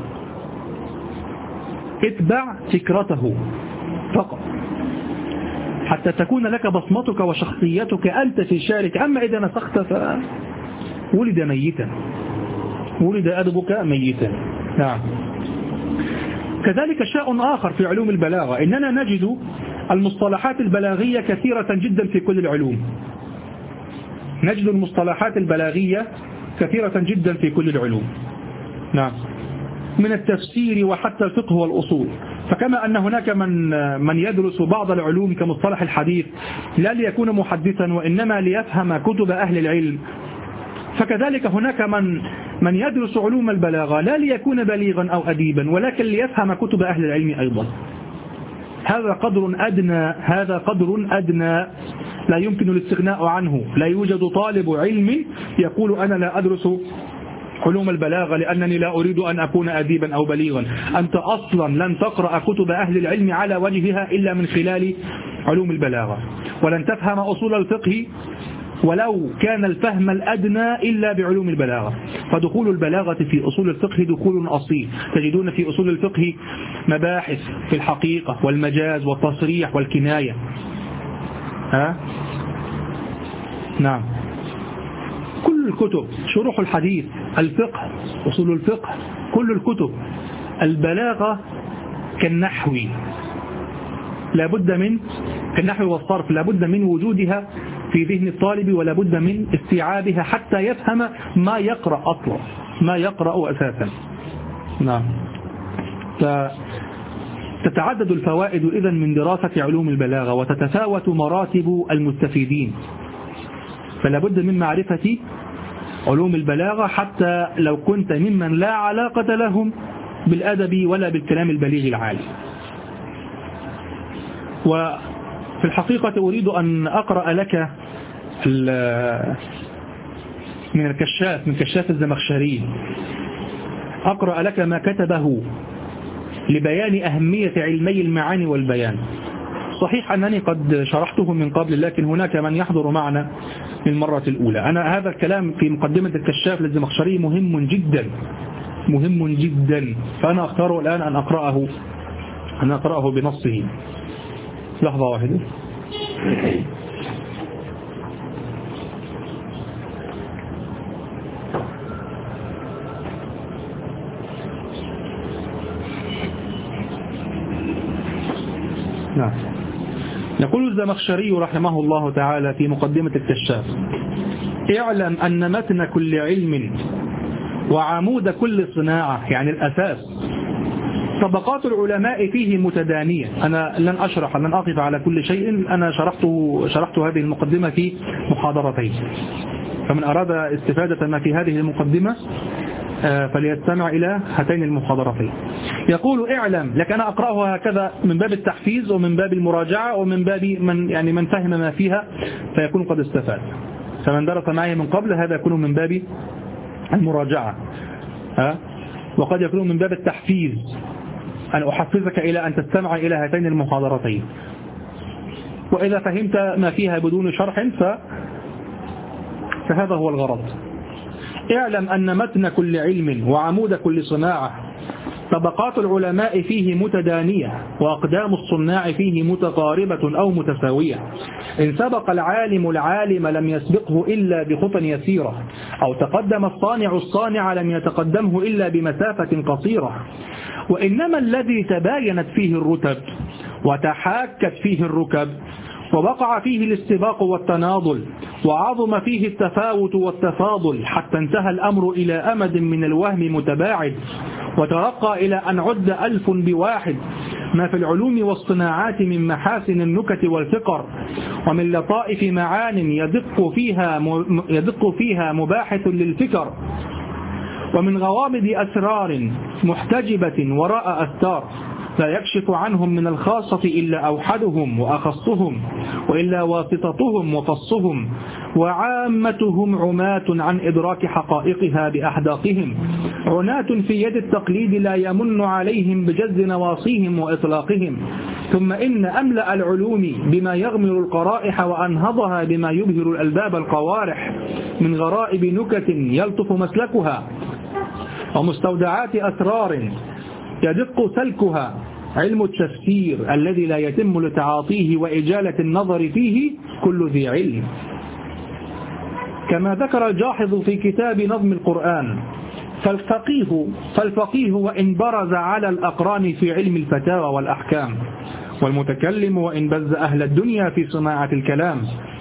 اتبع فكرته فقط حتى تكون لك بصمتك وشخصيتك أنت في شعرك. أما إذا نسخت فولد ميتا، ولد أدبك ميتا. نعم. كذلك شيء آخر في علوم البلاغة، إننا نجد المصطلحات البلاغية كثيرة جدا في كل العلوم. نجد المصطلحات البلاغية كثيرة جدا في كل العلوم. نعم، من التفسير وحتى الفقه والأصول. فكما أن هناك من يدرس بعض العلوم كمصطلح الحديث لا ليكون محدثا وإنما ليفهم كتب أهل العلم، فكذلك هناك من يدرس علوم البلاغة لا ليكون بليغا أو أديبا ولكن ليفهم كتب أهل العلم أيضا. هذا قدر أدنى لا يمكن الاستغناء عنه. لا يوجد طالب علم يقول أنا لا أدرس علوم البلاغة لأنني لا أريد أن أكون أديبا أو بليغا. أنت أصلا لن تقرأ كتب أهل العلم على وجهها إلا من خلال علوم البلاغة، ولن تفهم أصول الفقه ولو كان الفهم الأدنى إلا بعلوم البلاغة. فدخول البلاغة في أصول الفقه دخول أصيل. تجدون في أصول الفقه مباحث في الحقيقة والمجاز والتصريح والكناية. نعم، كل الكتب، شروح الحديث، الفقه، أصول الفقه، كل الكتب. البلاغة كالنحو، لابد من كالنحو والصرف، لابد من وجودها في ذهن الطالب ولا بد من استيعابها حتى يفهم ما يقرأ أصلا، ما يقرأ أساسا. نعم. تتعدد الفوائد إذن من دراسة علوم البلاغة وتتفاوت مراتب المستفيدين، فلا بد من معرفة علوم البلاغة حتى لو كنت ممن لا علاقة لهم بالأدب ولا بالكلام البليغ العالي. وفي الحقيقة أريد أن أقرأ لك من الكشاف، من كشاف الزمخشري، أقرأ لك ما كتبه لبيان أهمية علمي المعاني والبيان. صحيح أنني قد شرحته من قبل، لكن هناك من يحضر معنا للمرة الأولى. أنا هذا الكلام في مقدمة الكشاف للزمخشري مهم جدا، مهم جدا، فأنا أختار الآن أن أقرأه بنصه. لحظة واحدة. نعم. يقول الزمخشري رحمه الله تعالى في مقدمة الكشاف: اعلم أن متن كل علم وعمود كل صناعة، يعني الأساس، طبقات العلماء فيه متدانية. أنا لن أقف على كل شيء، أنا شرحت هذه المقدمة في محاضرتين، فمن أراد استفادة ما في هذه المقدمة فليستمع إلى هاتين المحاضرتين. يقول: اعلم، لك أنا أقرأها هكذا من باب التحفيز ومن باب المراجعة ومن باب من فهم ما فيها فيكون قد استفاد. فمن درس معي من قبل هذا يكون من باب المراجعة، وقد يكون من باب التحفيز، أن أحفزك إلى أن تستمع إلى هاتين المحاضرتين. وإذا فهمت ما فيها بدون شرح فهذا هو الغرض. اعلم أن متن كل علم وعمود كل صناعة طبقات العلماء فيه متدانية، وأقدام الصناع فيه متقاربة أو متساوية. إن سبق العالم العالم لم يسبقه إلا بخطى يسيرة، أو تقدم الصانع الصانع لم يتقدمه إلا بمسافة قصيرة. وإنما الذي تباينت فيه الرتب وتحاكت فيه الركب، ووقع فيه الاستباق والتناضل، وعظم فيه التفاوت والتفاضل، حتى انتهى الأمر إلى أمد من الوهم متباعد، وترقى إلى أن عد 1000 بواحد، ما في العلوم والصناعات من محاسن النكت والفقر، ومن لطائف معان يدق فيها مباحث للفكر، ومن غوامض أسرار محتجبة وراء أستار، لا يكشف عنهم من الخاصة إلا أوحدهم وأخصهم، وإلا واسطتهم وفصهم، وعامتهم عماة عن إدراك حقائقها بأحداقهم، عناة في يد التقليد لا يمن عليهم بجز نواصيهم وإطلاقهم. ثم إن أملأ العلوم بما يغمر القرائح، وأنهضها بما يبهر الألباب القوارح، من غرائب نكت يلطف مسلكها، ومستودعات أسرار يدق سلكها، علم التفسير الذي لا يتم لتعاطيه وإجالة النظر فيه كل ذي علم. كما ذكر الجاحظ في كتاب نظم القرآن: فالفقيه وإن برز على الأقران في علم الفتاوى والأحكام، والمتكلم وإن بز أهل الدنيا في صناعة الكلام،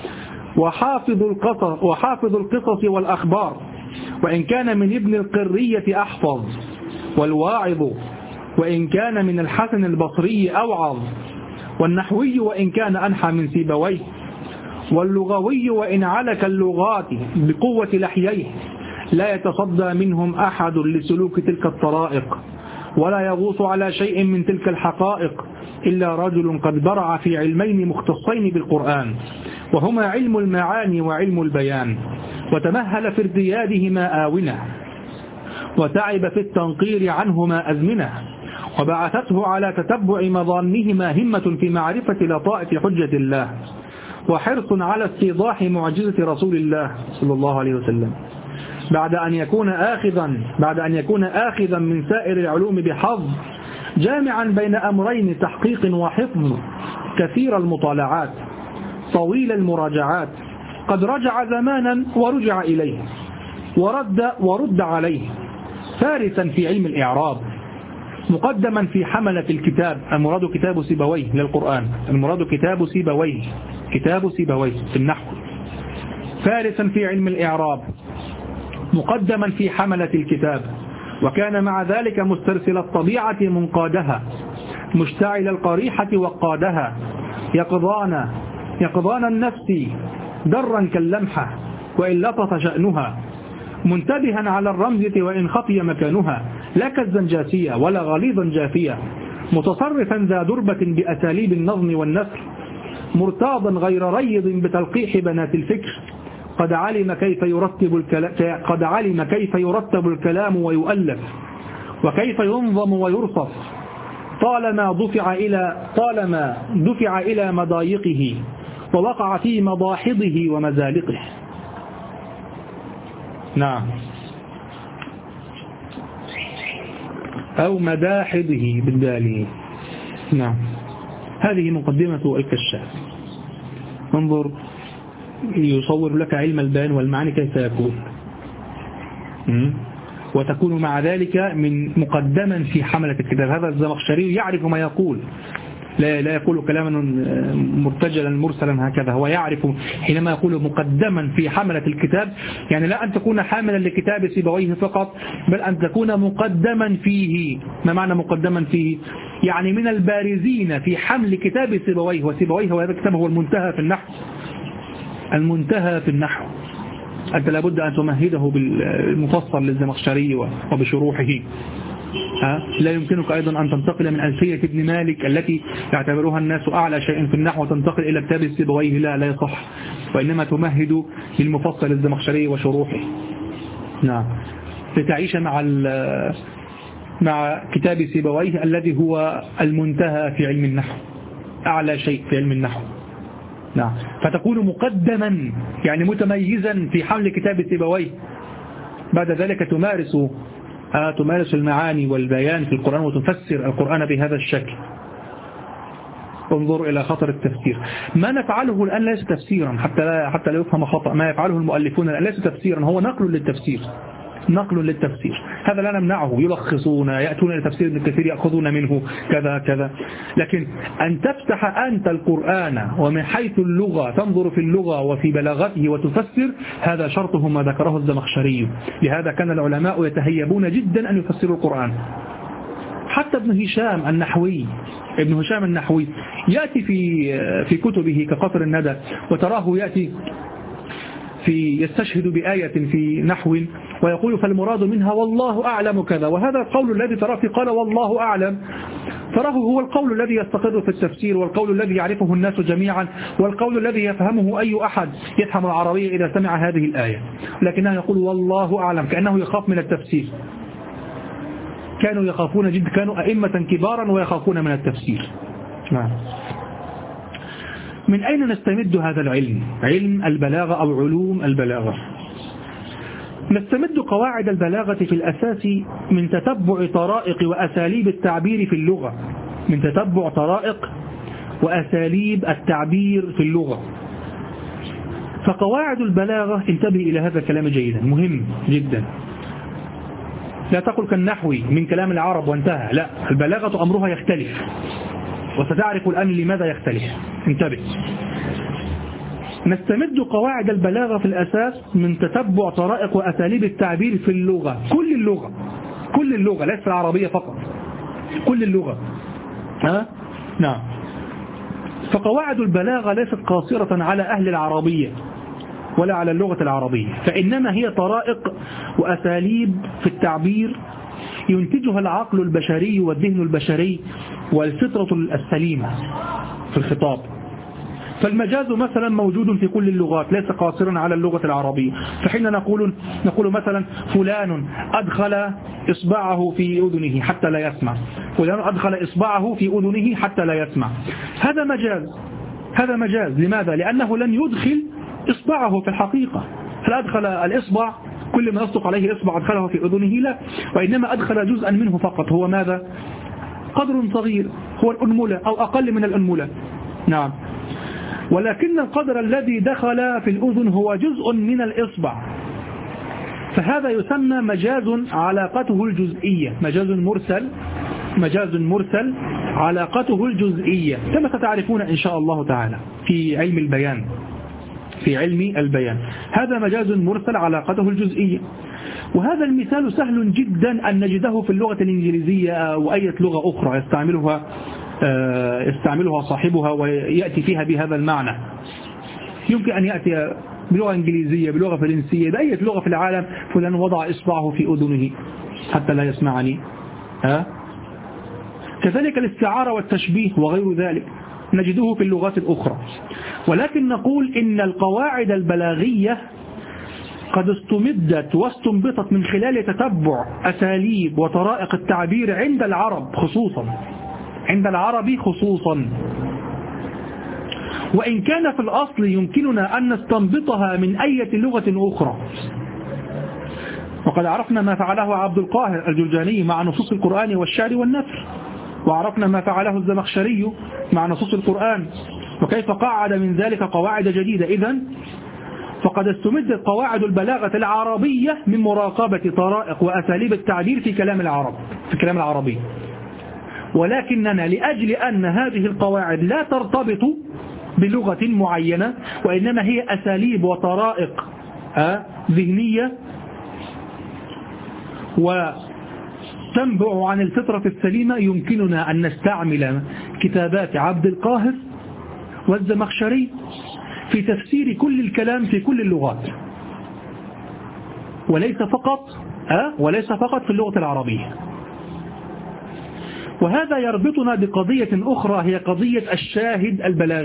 وحافظ القصص والأخبار وإن كان من ابن القرية أحفظ، والواعظ وإن كان من الحسن البصري أوعظ، والنحوي وإن كان أنحى من سيبويه، واللغوي وإن علك اللغات بقوة لحييه، لا يتصدى منهم أحد لسلوك تلك الطرائق، ولا يغوص على شيء من تلك الحقائق إلا رجل قد برع في علمين مختصين بالقرآن، وهما علم المعاني وعلم البيان، وتمهل في ارتيادهما آونة، وتعب في التنقير عنهما أزمنة، وبعثته على تتبع مظانهما همة في معرفة لطائف حجة الله، وحرص على استيضاح معجزة رسول الله صلى الله عليه وسلم، بعد أن يكون آخذا من سائر العلوم بحظ، جامعا بين أمرين: تحقيق وحفظ، كثير المطالعات، طويل المراجعات، قد رجع زمانا ورجع إليه، ورد عليه، فارسا في علم الإعراب، مقدما في حملة الكتاب. المراد كتاب سيبويه للقرآن، المراد كتاب سيبويه في النحو. فارسا في علم الإعراب، مقدما في حملة الكتاب، وكان مع ذلك مسترسل الطبيعة منقادها، مشتعل القريحة وقادها، يقظان النفس درا كاللمحة وإن لطف شأنها، منتبها على الرمزة وإن خطي مكانها، لا كالزنجاسية ولا غليظا جافية، متصرفا ذا دربة بأساليب النظم والنثر، مرتاضا غير ريض بتلقيح بنات الفكر، قد علم كيف يرتب الكلام ويؤلف، وكيف ينظم ويرصف، طالما دفع إلى مضايقه، ووقع في مضاحضه ومزالقه. نعم، أو مداحضه بالدال. نعم، هذه مقدمة الكشاف. انظر، يصور لك علم البيان والمعاني كيف يكون، وتكون مع ذلك من مقدما في حملة الكتاب. هذا الزمخشري يعرف ما يقول، لا يقول كلاما مرتجلا مرسلا هكذا، هو يعرف حينما يقول مقدما في حملة الكتاب، يعني لا أن تكون حاملا لكتاب سيبويه فقط، بل أن تكون مقدما فيه. ما معنى مقدما فيه؟ يعني من البارزين في حمل كتاب سيبويه، وسيبويه وهذا الكتاب هو المنتهى في النحو، المنتهى في النحو. أنت لابد أن تمهده بالمفصل للزمخشري وبشروحه. لا يمكنك أيضا أن تنتقل من ألفية ابن مالك التي يعتبرها الناس أعلى شيء في النحو وتنتقل إلى كتاب السيبويه، لا يصح، وإنما تمهد للمفصل الزمخشري وشروحه. نعم، لتعيش مع كتاب سيبويه الذي هو المنتهى في علم النحو، أعلى شيء في علم النحو. نعم، فتكون مقدما يعني متميزا في حمل كتاب سيبويه. بعد ذلك تمارس تمارس المعاني والبيان في القرآن وتفسر القرآن بهذا الشكل. انظر إلى خطر التفسير. ما نفعله الآن ليس تفسيرا حتى لا يفهم خطأ. ما يفعله المؤلفون الآن ليس تفسيرا، هو نقل للتفسير. نقل للتفسير، هذا لا نمنعه، يلخصون، يأتون إلى تفسير ابن كثير يأخذون منه كذا كذا. لكن أن تفتح أنت القرآن ومن حيث اللغة تنظر في اللغة وفي بلاغته وتفسر، هذا شرطه ما ذكره الزمخشري. لهذا كان العلماء يتهيبون جدا أن يفسروا القرآن. حتى ابن هشام النحوي يأتي في كتبه كقطر الندى، وتراه يأتي يستشهد بآية في نحو ويقول فالمراد منها والله أعلم كذا، وهذا القول الذي تراه في قال والله أعلم تراه هو القول الذي يستقر في التفسير، والقول الذي يعرفه الناس جميعا، والقول الذي يفهمه أي أحد يفهم العربية إذا سمع هذه الآية، لكنه يقول والله أعلم كأنه يخاف من التفسير. كانوا يخافون جدا، كانوا أئمة كبارا ويخافون من التفسير. من أين نستمد هذا العلم؟ علم البلاغة أو علوم البلاغة. نستمد قواعد البلاغة في الأساس من تتبع طرائق وأساليب التعبير في اللغة، من تتبع طرائق وأساليب التعبير في اللغة. فقواعد البلاغة، انتبه إلى هذا الكلام جيدا، مهم جدا. لا تقل كالنحو من كلام العرب وانتهى، لا، البلاغة أمرها يختلف، وستعرف الآن لماذا يختلف. انتبه. نستمد قواعد البلاغة في الأساس من تتبع طرائق وأساليب التعبير في اللغة، كل اللغة ليس العربية فقط، كل اللغة. نعم. فقواعد البلاغة ليست قاصرة على أهل العربية ولا على اللغة العربية، فإنما هي طرائق وأساليب في التعبير ينتجها العقل البشري والذهن البشري والفطرة السليمة في الخطاب. فالمجاز مثلا موجود في كل اللغات، ليس قاصرا على اللغة العربية. فحين نقول مثلا فلان أدخل إصبعه في أذنه حتى لا يسمع، فلان أدخل إصبعه في أذنه حتى لا يسمع، هذا مجاز. لماذا؟ لأنه لن يدخل إصبعه في الحقيقة. هل أدخل الإصبع كل ما يصدق عليه إصبع أدخله في أذنه؟ لا، وإنما أدخل جزءا منه فقط، هو ماذا؟ قدر صغير، هو الأنملة أو أقل من الأنملة. نعم. ولكن القدر الذي دخل في الأذن هو جزء من الإصبع، فهذا يسمى مجاز علاقته الجزئية، مجاز مرسل علاقته الجزئية، كما ستعرفون إن شاء الله تعالى في علم البيان. هذا مجاز مرسل علاقته الجزئية. وهذا المثال سهل جدا أن نجده في اللغة الإنجليزية أو أي لغة أخرى يستعملها صاحبها ويأتي فيها بهذا المعنى. يمكن أن يأتي بلغة إنجليزية، بلغة فرنسية، بأي لغة في العالم، فلان وضع إصبعه في أذنه حتى لا يسمعني. كذلك الاستعارة والتشبيه وغير ذلك نجده في اللغات الأخرى. ولكن نقول إن القواعد البلاغية قد استمدت واستنبطت من خلال تتبع أساليب وطرائق التعبير عند العرب خصوصا، وإن كان في الأصل يمكننا أن نستنبطها من أي لغة أخرى. وقد عرفنا ما فعله عبد القاهر الجرجاني مع نصوص القرآن والشعر والنثر، وعرفنا ما فعله الزمخشري مع نصوص القرآن، وكيف قاعد من ذلك قواعد جديدة. إذن فقد استمدت قواعد البلاغة العربية من مراقبة طرائق وأساليب التعبير في كلام العربي. ولكننا لأجل أن هذه القواعد لا ترتبط بلغة معينة، وإنما هي أساليب وطرائق ذهنية وتنبع عن الفطرة السليمة، يمكننا أن نستعمل كتابات عبد القاهر والزمخشري في تفسير كل الكلام في كل اللغات، وليس فقط في اللغة العربية. وهذا يربطنا بقضية أخرى، هي قضية الشاهد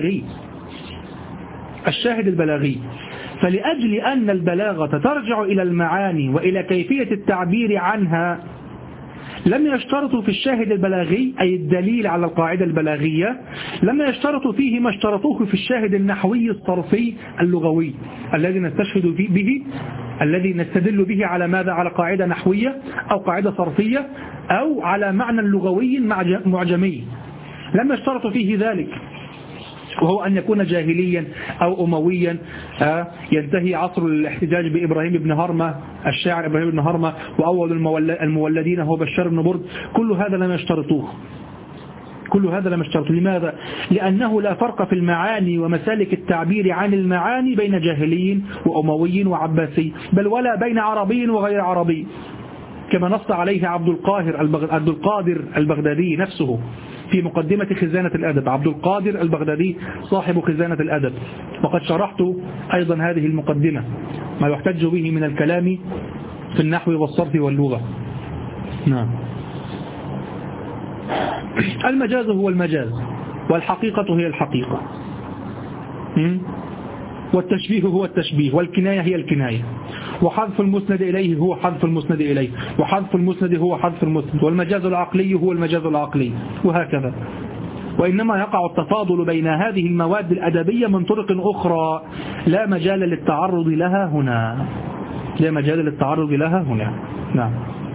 البلاغي. فلأجل أن البلاغة ترجع إلى المعاني وإلى كيفية التعبير عنها، لم يشترطوا في الشاهد البلاغي أي الدليل على القاعدة البلاغية، لم يشترطوا فيه ما اشترطوه في الشاهد النحوي الصرفي اللغوي الذي نستشهد به، الذي نستدل به على ماذا؟ على قاعدة نحوية أو قاعدة صرفية أو على معنى لغوي معجمي. لم يشترطوا فيه ذلك، وهو أن يكون جاهليا أو أمويا، ينتهي عصر الاحتجاج بإبراهيم بن هرمة، الشاعر إبراهيم بن هرمة، وأول المولدين هو بشار بن برد. كل هذا لم يشترطوه، كل هذا لم يشترطوه. لماذا؟ لأنه لا فرق في المعاني ومسالك التعبير عن المعاني بين جاهلي وأموي وعباسي، بل ولا بين عربي وغير عربي، كما نص عليه عبد القادر البغدادي نفسه في مقدمة خزانة الأدب. عبد القادر البغدادي صاحب خزانة الأدب، وقد شرحت أيضا هذه المقدمة، ما يحتج به من الكلام في النحو والصرف واللغة. نعم. المجاز هو المجاز، والحقيقة هي الحقيقة، والتشبيه هو التشبيه، والكناية هي الكناية، وحذف المسند إليه هو حذف المسند إليه، وحذف المسند هو حذف المسند، والمجاز العقلي هو المجاز العقلي، وهكذا. وإنما يقع التفاضل بين هذه المواد الأدبية من طرق أخرى لا مجال للتعرض لها هنا، لا مجال للتعرض لها هنا. نعم.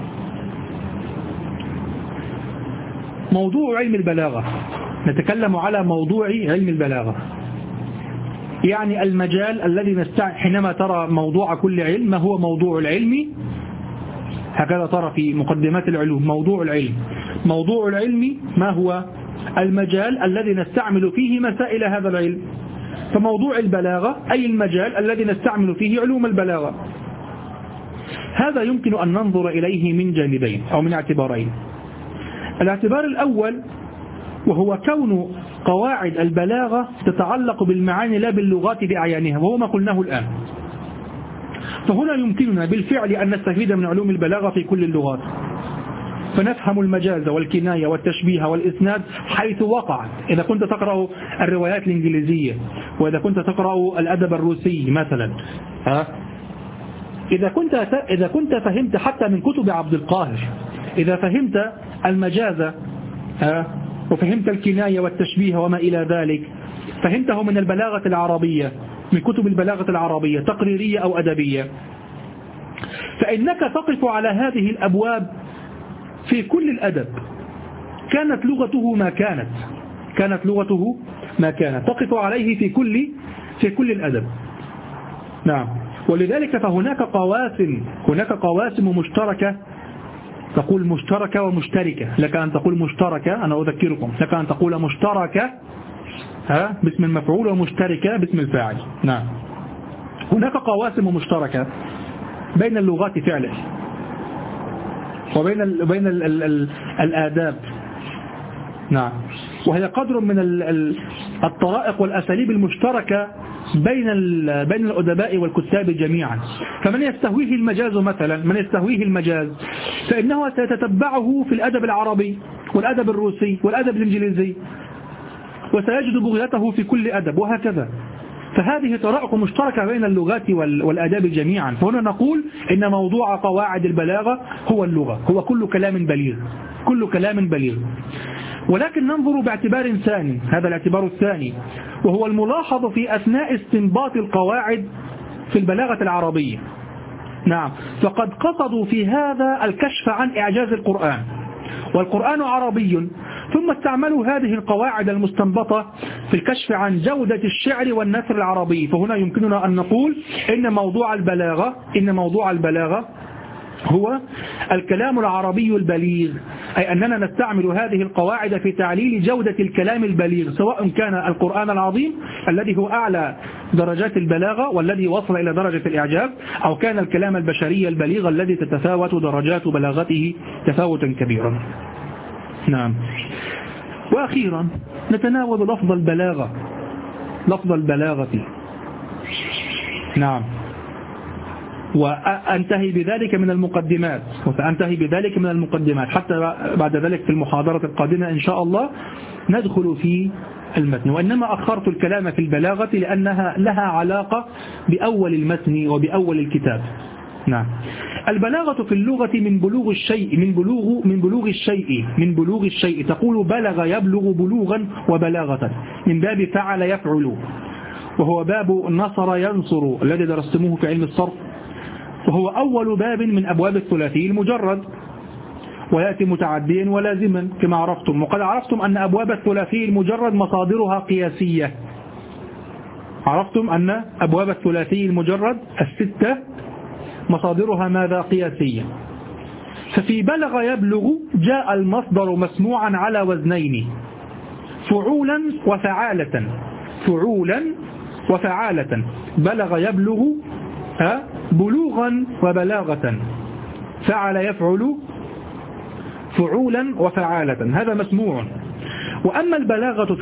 موضوع علم البلاغة، نتكلم على موضوع علم البلاغة، يعني المجال الذي حينما ترى موضوع كل علم ما هو موضوع العلم، هكذا ترى في مقدمات العلوم موضوع العلم. موضوع العلم ما هو؟ المجال الذي نستعمل فيه مسائل هذا العلم. فموضوع البلاغة أي المجال الذي نستعمل فيه علوم البلاغة. هذا يمكن أن ننظر إليه من جانبين أو من اعتبارين. الاعتبار الأول وهو كون قواعد البلاغة تتعلق بالمعاني لا باللغات بأعيانها، وهو ما قلناه الآن. فهنا يمكننا بالفعل أن نستفيد من علوم البلاغة في كل اللغات، فنفهم المجاز والكناية والتشبيه والإسناد حيث وقع. إذا كنت تقرأ الروايات الإنجليزية، وإذا كنت تقرأ الأدب الروسي مثلا، إذا كنت فهمت حتى من كتب عبد القاهر، إذا فهمت المجاز وفهمت الكناية والتشبيه وما إلى ذلك، فهمته من البلاغة العربية، من كتب البلاغة العربية تقريرية أو أدبية، فإنك تقف على هذه الأبواب في كل الأدب، كانت لغته ما كانت تقف عليه في كل الأدب. نعم. ولذلك فهناك قواسم مشتركة، تقول مشتركة ومشتركة، لك أن تقول مشتركة، أنا أذكركم، لك أن تقول مشتركة باسم المفعول ومشتركة باسم الفاعل. نعم. هناك قواسم مشتركة بين اللغات فعلا، وبين الآداب. نعم. وهي قدر من الطرائق والأساليب المشتركة بين الأدباء والكتاب جميعا. فمن يستهويه المجاز مثلا، فإنه سيتتبعه في الأدب العربي والأدب الروسي والأدب الإنجليزي، وسيجد بغيته في كل أدب، وهكذا. فهذه طرائق مشتركة بين اللغات والآداب جميعا. فهنا نقول إن موضوع قواعد البلاغة هو اللغة، هو كل كلام بليغ. ولكن ننظر باعتبار ثاني، هذا الاعتبار الثاني، وهو الملاحظ في أثناء استنباط القواعد في البلاغة العربية. نعم. فقد قصدوا في هذا الكشف عن إعجاز القرآن، والقرآن عربي، ثم استعملوا هذه القواعد المستنبطة في الكشف عن جودة الشعر والنثر العربي. فهنا يمكننا أن نقول إن موضوع البلاغة هو الكلام العربي البليغ، أي أننا نستعمل هذه القواعد في تعليل جودة الكلام البليغ، سواء كان القرآن العظيم الذي هو أعلى درجات البلاغة والذي وصل إلى درجة الإعجاز، أو كان الكلام البشري البليغ الذي تتفاوت درجات بلاغته تفاوتا كبيرا. نعم. وأخيرا نتناول لفظ البلاغة. نعم. وأنتهي بذلك من المقدمات، حتى بعد ذلك في المحاضرة القادمة إن شاء الله ندخل في المتن. وإنما أخرت الكلام في البلاغة لأنها لها علاقة بأول المتن وبأول الكتاب، نعم. البلاغة في اللغة من بلوغ الشيء من بلوغ الشيء تقول بلغ يبلغ بلوغا وبلاغة من باب فعل يفعل، وهو باب نصر ينصر الذي درستموه في علم الصرف، وهو أول باب من أبواب الثلاثي المجرد، ويأتي متعديا ولازما كما عرفتم. وقد عرفتم أن أبواب الثلاثي المجرد مصادرها قياسية. عرفتم أن أبواب الثلاثي المجرد الستة مصادرها ماذا؟ قياسية. ففي بلغ يبلغ جاء المصدر مسموعا على وزنين، فعولا وفعالة. فعولا وفعالة. بلغ يبلغ بلوغا وبلاغة، فعل يفعل فعولا وفعالة، هذا مسموع. وأما البلاغة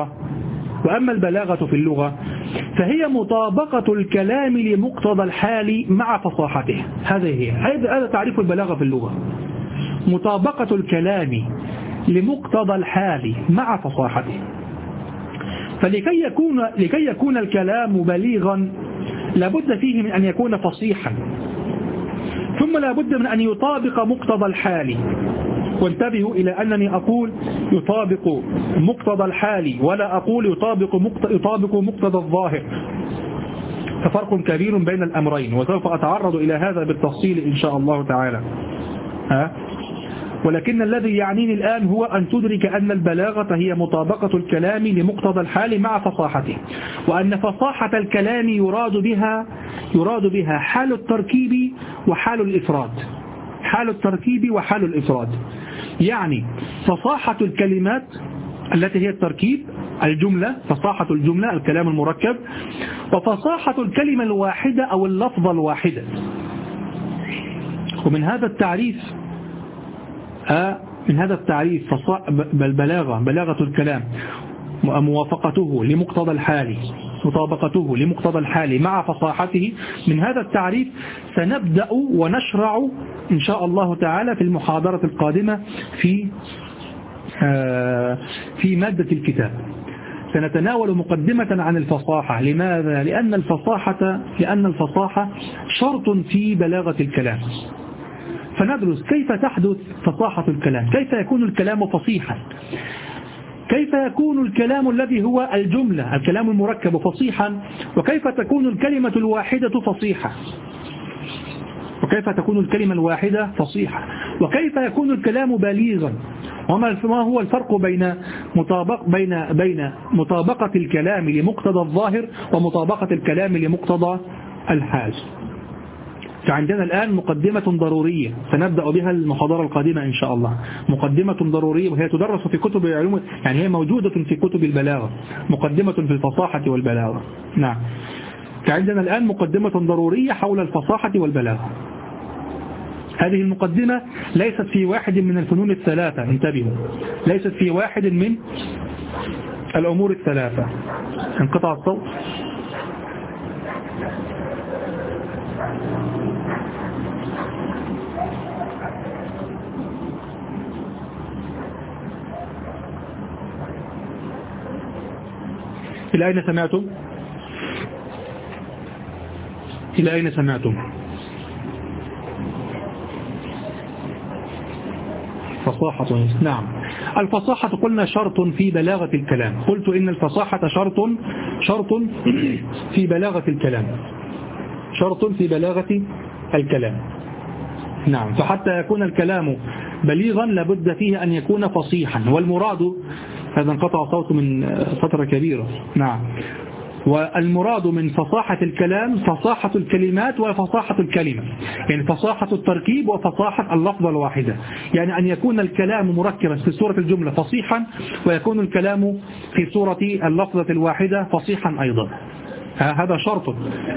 في اللغة فهي مطابقة الكلام لمقتضى الحال مع فصاحته. هذا تعريف البلاغة في اللغة، مطابقة الكلام لمقتضى الحال مع فصاحته. فلكي يكون الكلام بليغا لابد فيه من أن يكون فصيحا، ثم لابد من أن يطابق مقتضى الحال. وانتبهوا إلى أنني أقول يطابق مقتضى الحال ولا أقول يطابق مقتضى الظاهر، ففرق كبير بين الأمرين، وسوف أتعرض إلى هذا بالتفصيل إن شاء الله تعالى. ولكن الذي يعنيني الآن هو أن تدرك أن البلاغة هي مطابقة الكلام لمقتضى الحال مع فصاحته، وأن فصاحة الكلام يراد بها حال التركيب وحال الإفراد. حال التركيب وحال الإفراد، يعني فصاحة الكلمات التي هي التركيب، الجملة، فصاحة الجملة الكلام المركب، وفصاحة الكلمة الواحدة أو اللفظة الواحدة. ومن هذا التعريف بلاغة الكلام موافقته لمقتضى الحال، مطابقته لمقتضى الحال مع فصاحته. من هذا التعريف سنبدأ ونشرع إن شاء الله تعالى في المحاضرة القادمة في مادة الكتاب. سنتناول مقدمة عن الفصاحة. لماذا؟ لأن الفصاحة شرط في بلاغة الكلام. فندرس كيف تحدث فصاحة الكلام، كيف يكون الكلام فصيحا، كيف يكون الكلام الذي هو الجملة الكلام المركب فصيحا، وكيف تكون الكلمة الواحدة فصيحة، وكيف تكون الكلمة الواحدة فصيحة، وكيف يكون الكلام بليغا، وما هو الفرق بين مطابقة الكلام لمقتضى الظاهر ومطابقة الكلام لمقتضى الحال. فعندنا الآن مقدمة ضرورية سنبدأ بها المحاضرة القادمة إن شاء الله. مقدمة ضرورية وهي تدرس في كتب العلوم، يعني هي موجودة في كتب البلاغة، مقدمة في الفصاحة والبلاغة. نعم. فعندنا الآن مقدمة ضرورية حول الفصاحة والبلاغة. هذه المقدمة ليست في واحد من الفنون الثلاثة، انتبهوا، ليست في واحد من الأمور الثلاثة. انقطع الصوت. إلى أين سمعتم؟ إلى أين سمعتم؟ فصاحة. نعم. الفصاحة قلنا شرط في بلاغة الكلام. قلت إن الفصاحة شرط في بلاغة الكلام، شرط في بلاغة الكلام. نعم. فحتى يكون الكلام بليغا لابد فيه أن يكون فصيحا، والمراد، هذا انقطع صوت من فترة كبيرة. نعم. والمراد من فصاحة الكلام فصاحة الكلمات وفصاحة الكلمة، يعني فصاحة التركيب وفصاحة اللفظة الواحدة، يعني أن يكون الكلام مركبا في صورة الجملة فصيحا، ويكون الكلام في صورة اللفظة الواحدة فصيحا أيضا. هذا شرط.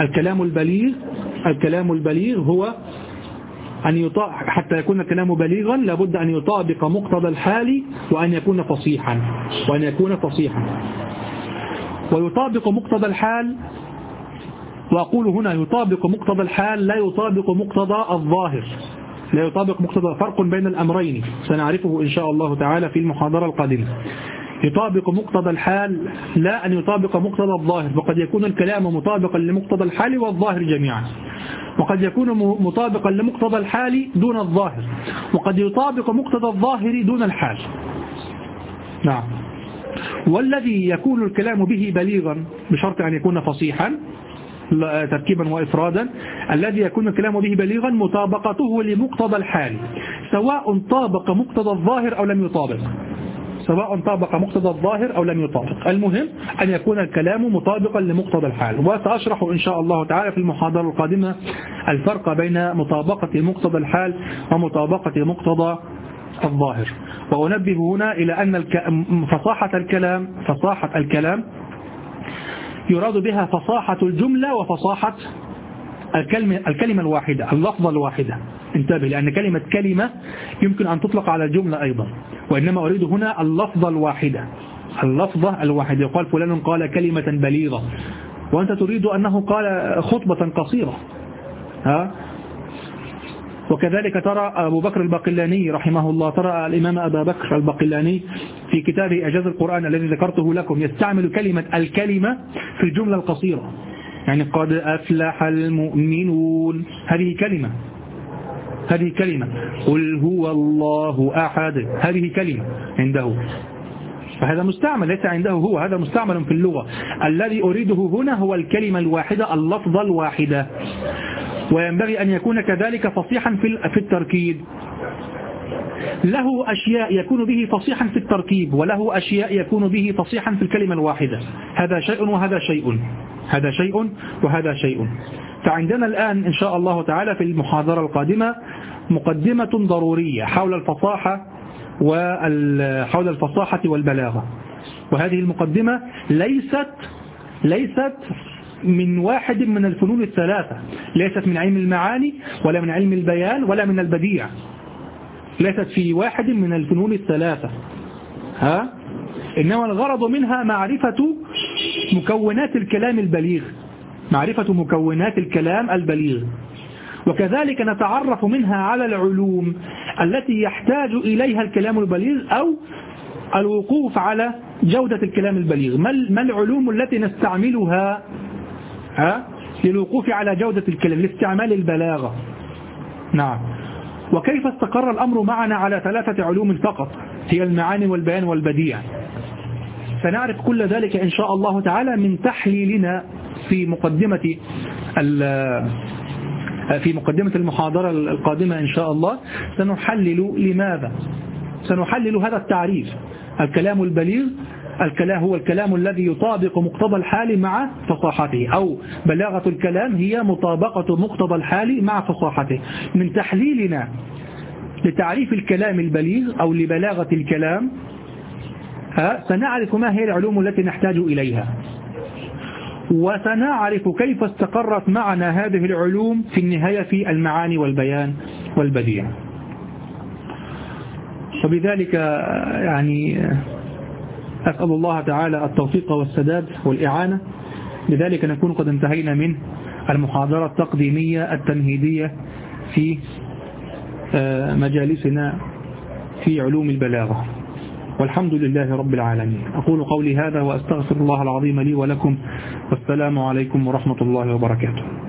الكلام البليغ هو أن حتى يكون الكلام بليغا لابد أن يطابق مقتضى الحال وأن يكون فصيحا. ويطابق مقتضى الحال، وأقول هنا يطابق مقتضى الحال لا يطابق مقتضى الظاهر، لا يطابق مقتضى، فرق بين الأمرين سنعرفه إن شاء الله تعالى في المحاضرة القادمة. يطابق مقتضى الحال لا أن يطابق مقتضى الظاهر، وقد يكون الكلام مطابقا لمقتضى الحال والظاهر جميعا، وقد يكون مطابقا لمقتضى الحال دون الظاهر، وقد يطابق مقتضى الظاهر دون الحال. نعم. والذي يكون الكلام به بليغا بشرط أن يكون فصيحا تركيبا وإفرادا، الذي يكون الكلام به بليغا مطابقته لمقتضى الحال، سواء طابق مقتضى الظاهر أو لم يطابق، سواء طابق مقتضى الظاهر أو لم يطابق، المهم أن يكون الكلام مطابقا لمقتضى الحال. وسأشرح إن شاء الله تعالى في المحاضرة القادمة الفرق بين مطابقة مقتضى الحال ومطابقة مقتضى الظاهر. وأنبه هنا إلى أن فصاحة الكلام يراد بها فصاحة الجملة وفصاحة الكلمة الواحدة، اللفظة الواحدة. انتبه، لأن كلمة كلمة يمكن أن تطلق على الجملة أيضا، وإنما أريد هنا اللفظة الواحدة، اللفظة الواحدة. يقال فلان قال كلمة بليغة، وأنت تريد أنه قال خطبة قصيرة. وكذلك ترى أبو بكر الباقلاني رحمه الله، ترى الإمام أبا بكر الباقلاني في كتابه إعجاز القرآن الذي ذكرته لكم يستعمل كلمة الكلمة في الجملة القصيرة، يعني قد أفلح المؤمنون، هذه كلمة. قل هو الله أحد، هذه كلمة عنده، فهذا مستعمل ليس عنده هو، هذا مستعمل في اللغة. الذي أريده هنا هو الكلمة الواحدة، اللفظة الواحدة. وينبغي أن يكون كذلك فصيحا في التركيب، له أشياء يكون به فصيحا في التركيب، وله أشياء يكون به فصيحا في الكلمة الواحدة. هذا شيء وهذا شيء، هذا شيء وهذا شيء. فعندنا الآن إن شاء الله تعالى في المحاضرة القادمة مقدمة ضرورية حول الفصاحة والبلاغة. وهذه المقدمة ليست من واحد من الفنون الثلاثة، ليست من علم المعاني ولا من علم البيان ولا من البديع، ليست في واحد من الفنون الثلاثة، إنما الغرض منها معرفة مكونات الكلام البليغ، معرفة مكونات الكلام البليغ. وكذلك نتعرف منها على العلوم التي يحتاج إليها الكلام البليغ، أو الوقوف على جودة الكلام البليغ. ما العلوم التي نستعملها للوقوف على جودة الكلام، لاستعمال البلاغة. نعم. وكيف استقر الأمر معنا على 3 علوم فقط، هي المعاني والبيان والبديع. سنعرف كل ذلك إن شاء الله تعالى من تحليلنا في مقدمة المحاضرة القادمة إن شاء الله. سنحلل هذا التعريف، الكلام البليغ هو الكلام الذي يطابق مقتضى الحال مع فصاحته، أو بلاغة الكلام هي مطابقة مقتضى الحال مع فصاحته. من تحليلنا لتعريف الكلام البليغ أو لبلاغة الكلام سنعرف ما هي العلوم التي نحتاج إليها، وسنعرف كيف استقرت معنا هذه العلوم في النهاية في المعاني والبيان والبديع. وبذلك يعني أسأل الله تعالى التوفيق والسداد والإعانة. بذلك نكون قد انتهينا من المحاضرة التقديمية التمهيدية في مجالسنا في علوم البلاغة، والحمد لله رب العالمين. أقول قولي هذا وأستغفر الله العظيم لي ولكم، والسلام عليكم ورحمة الله وبركاته.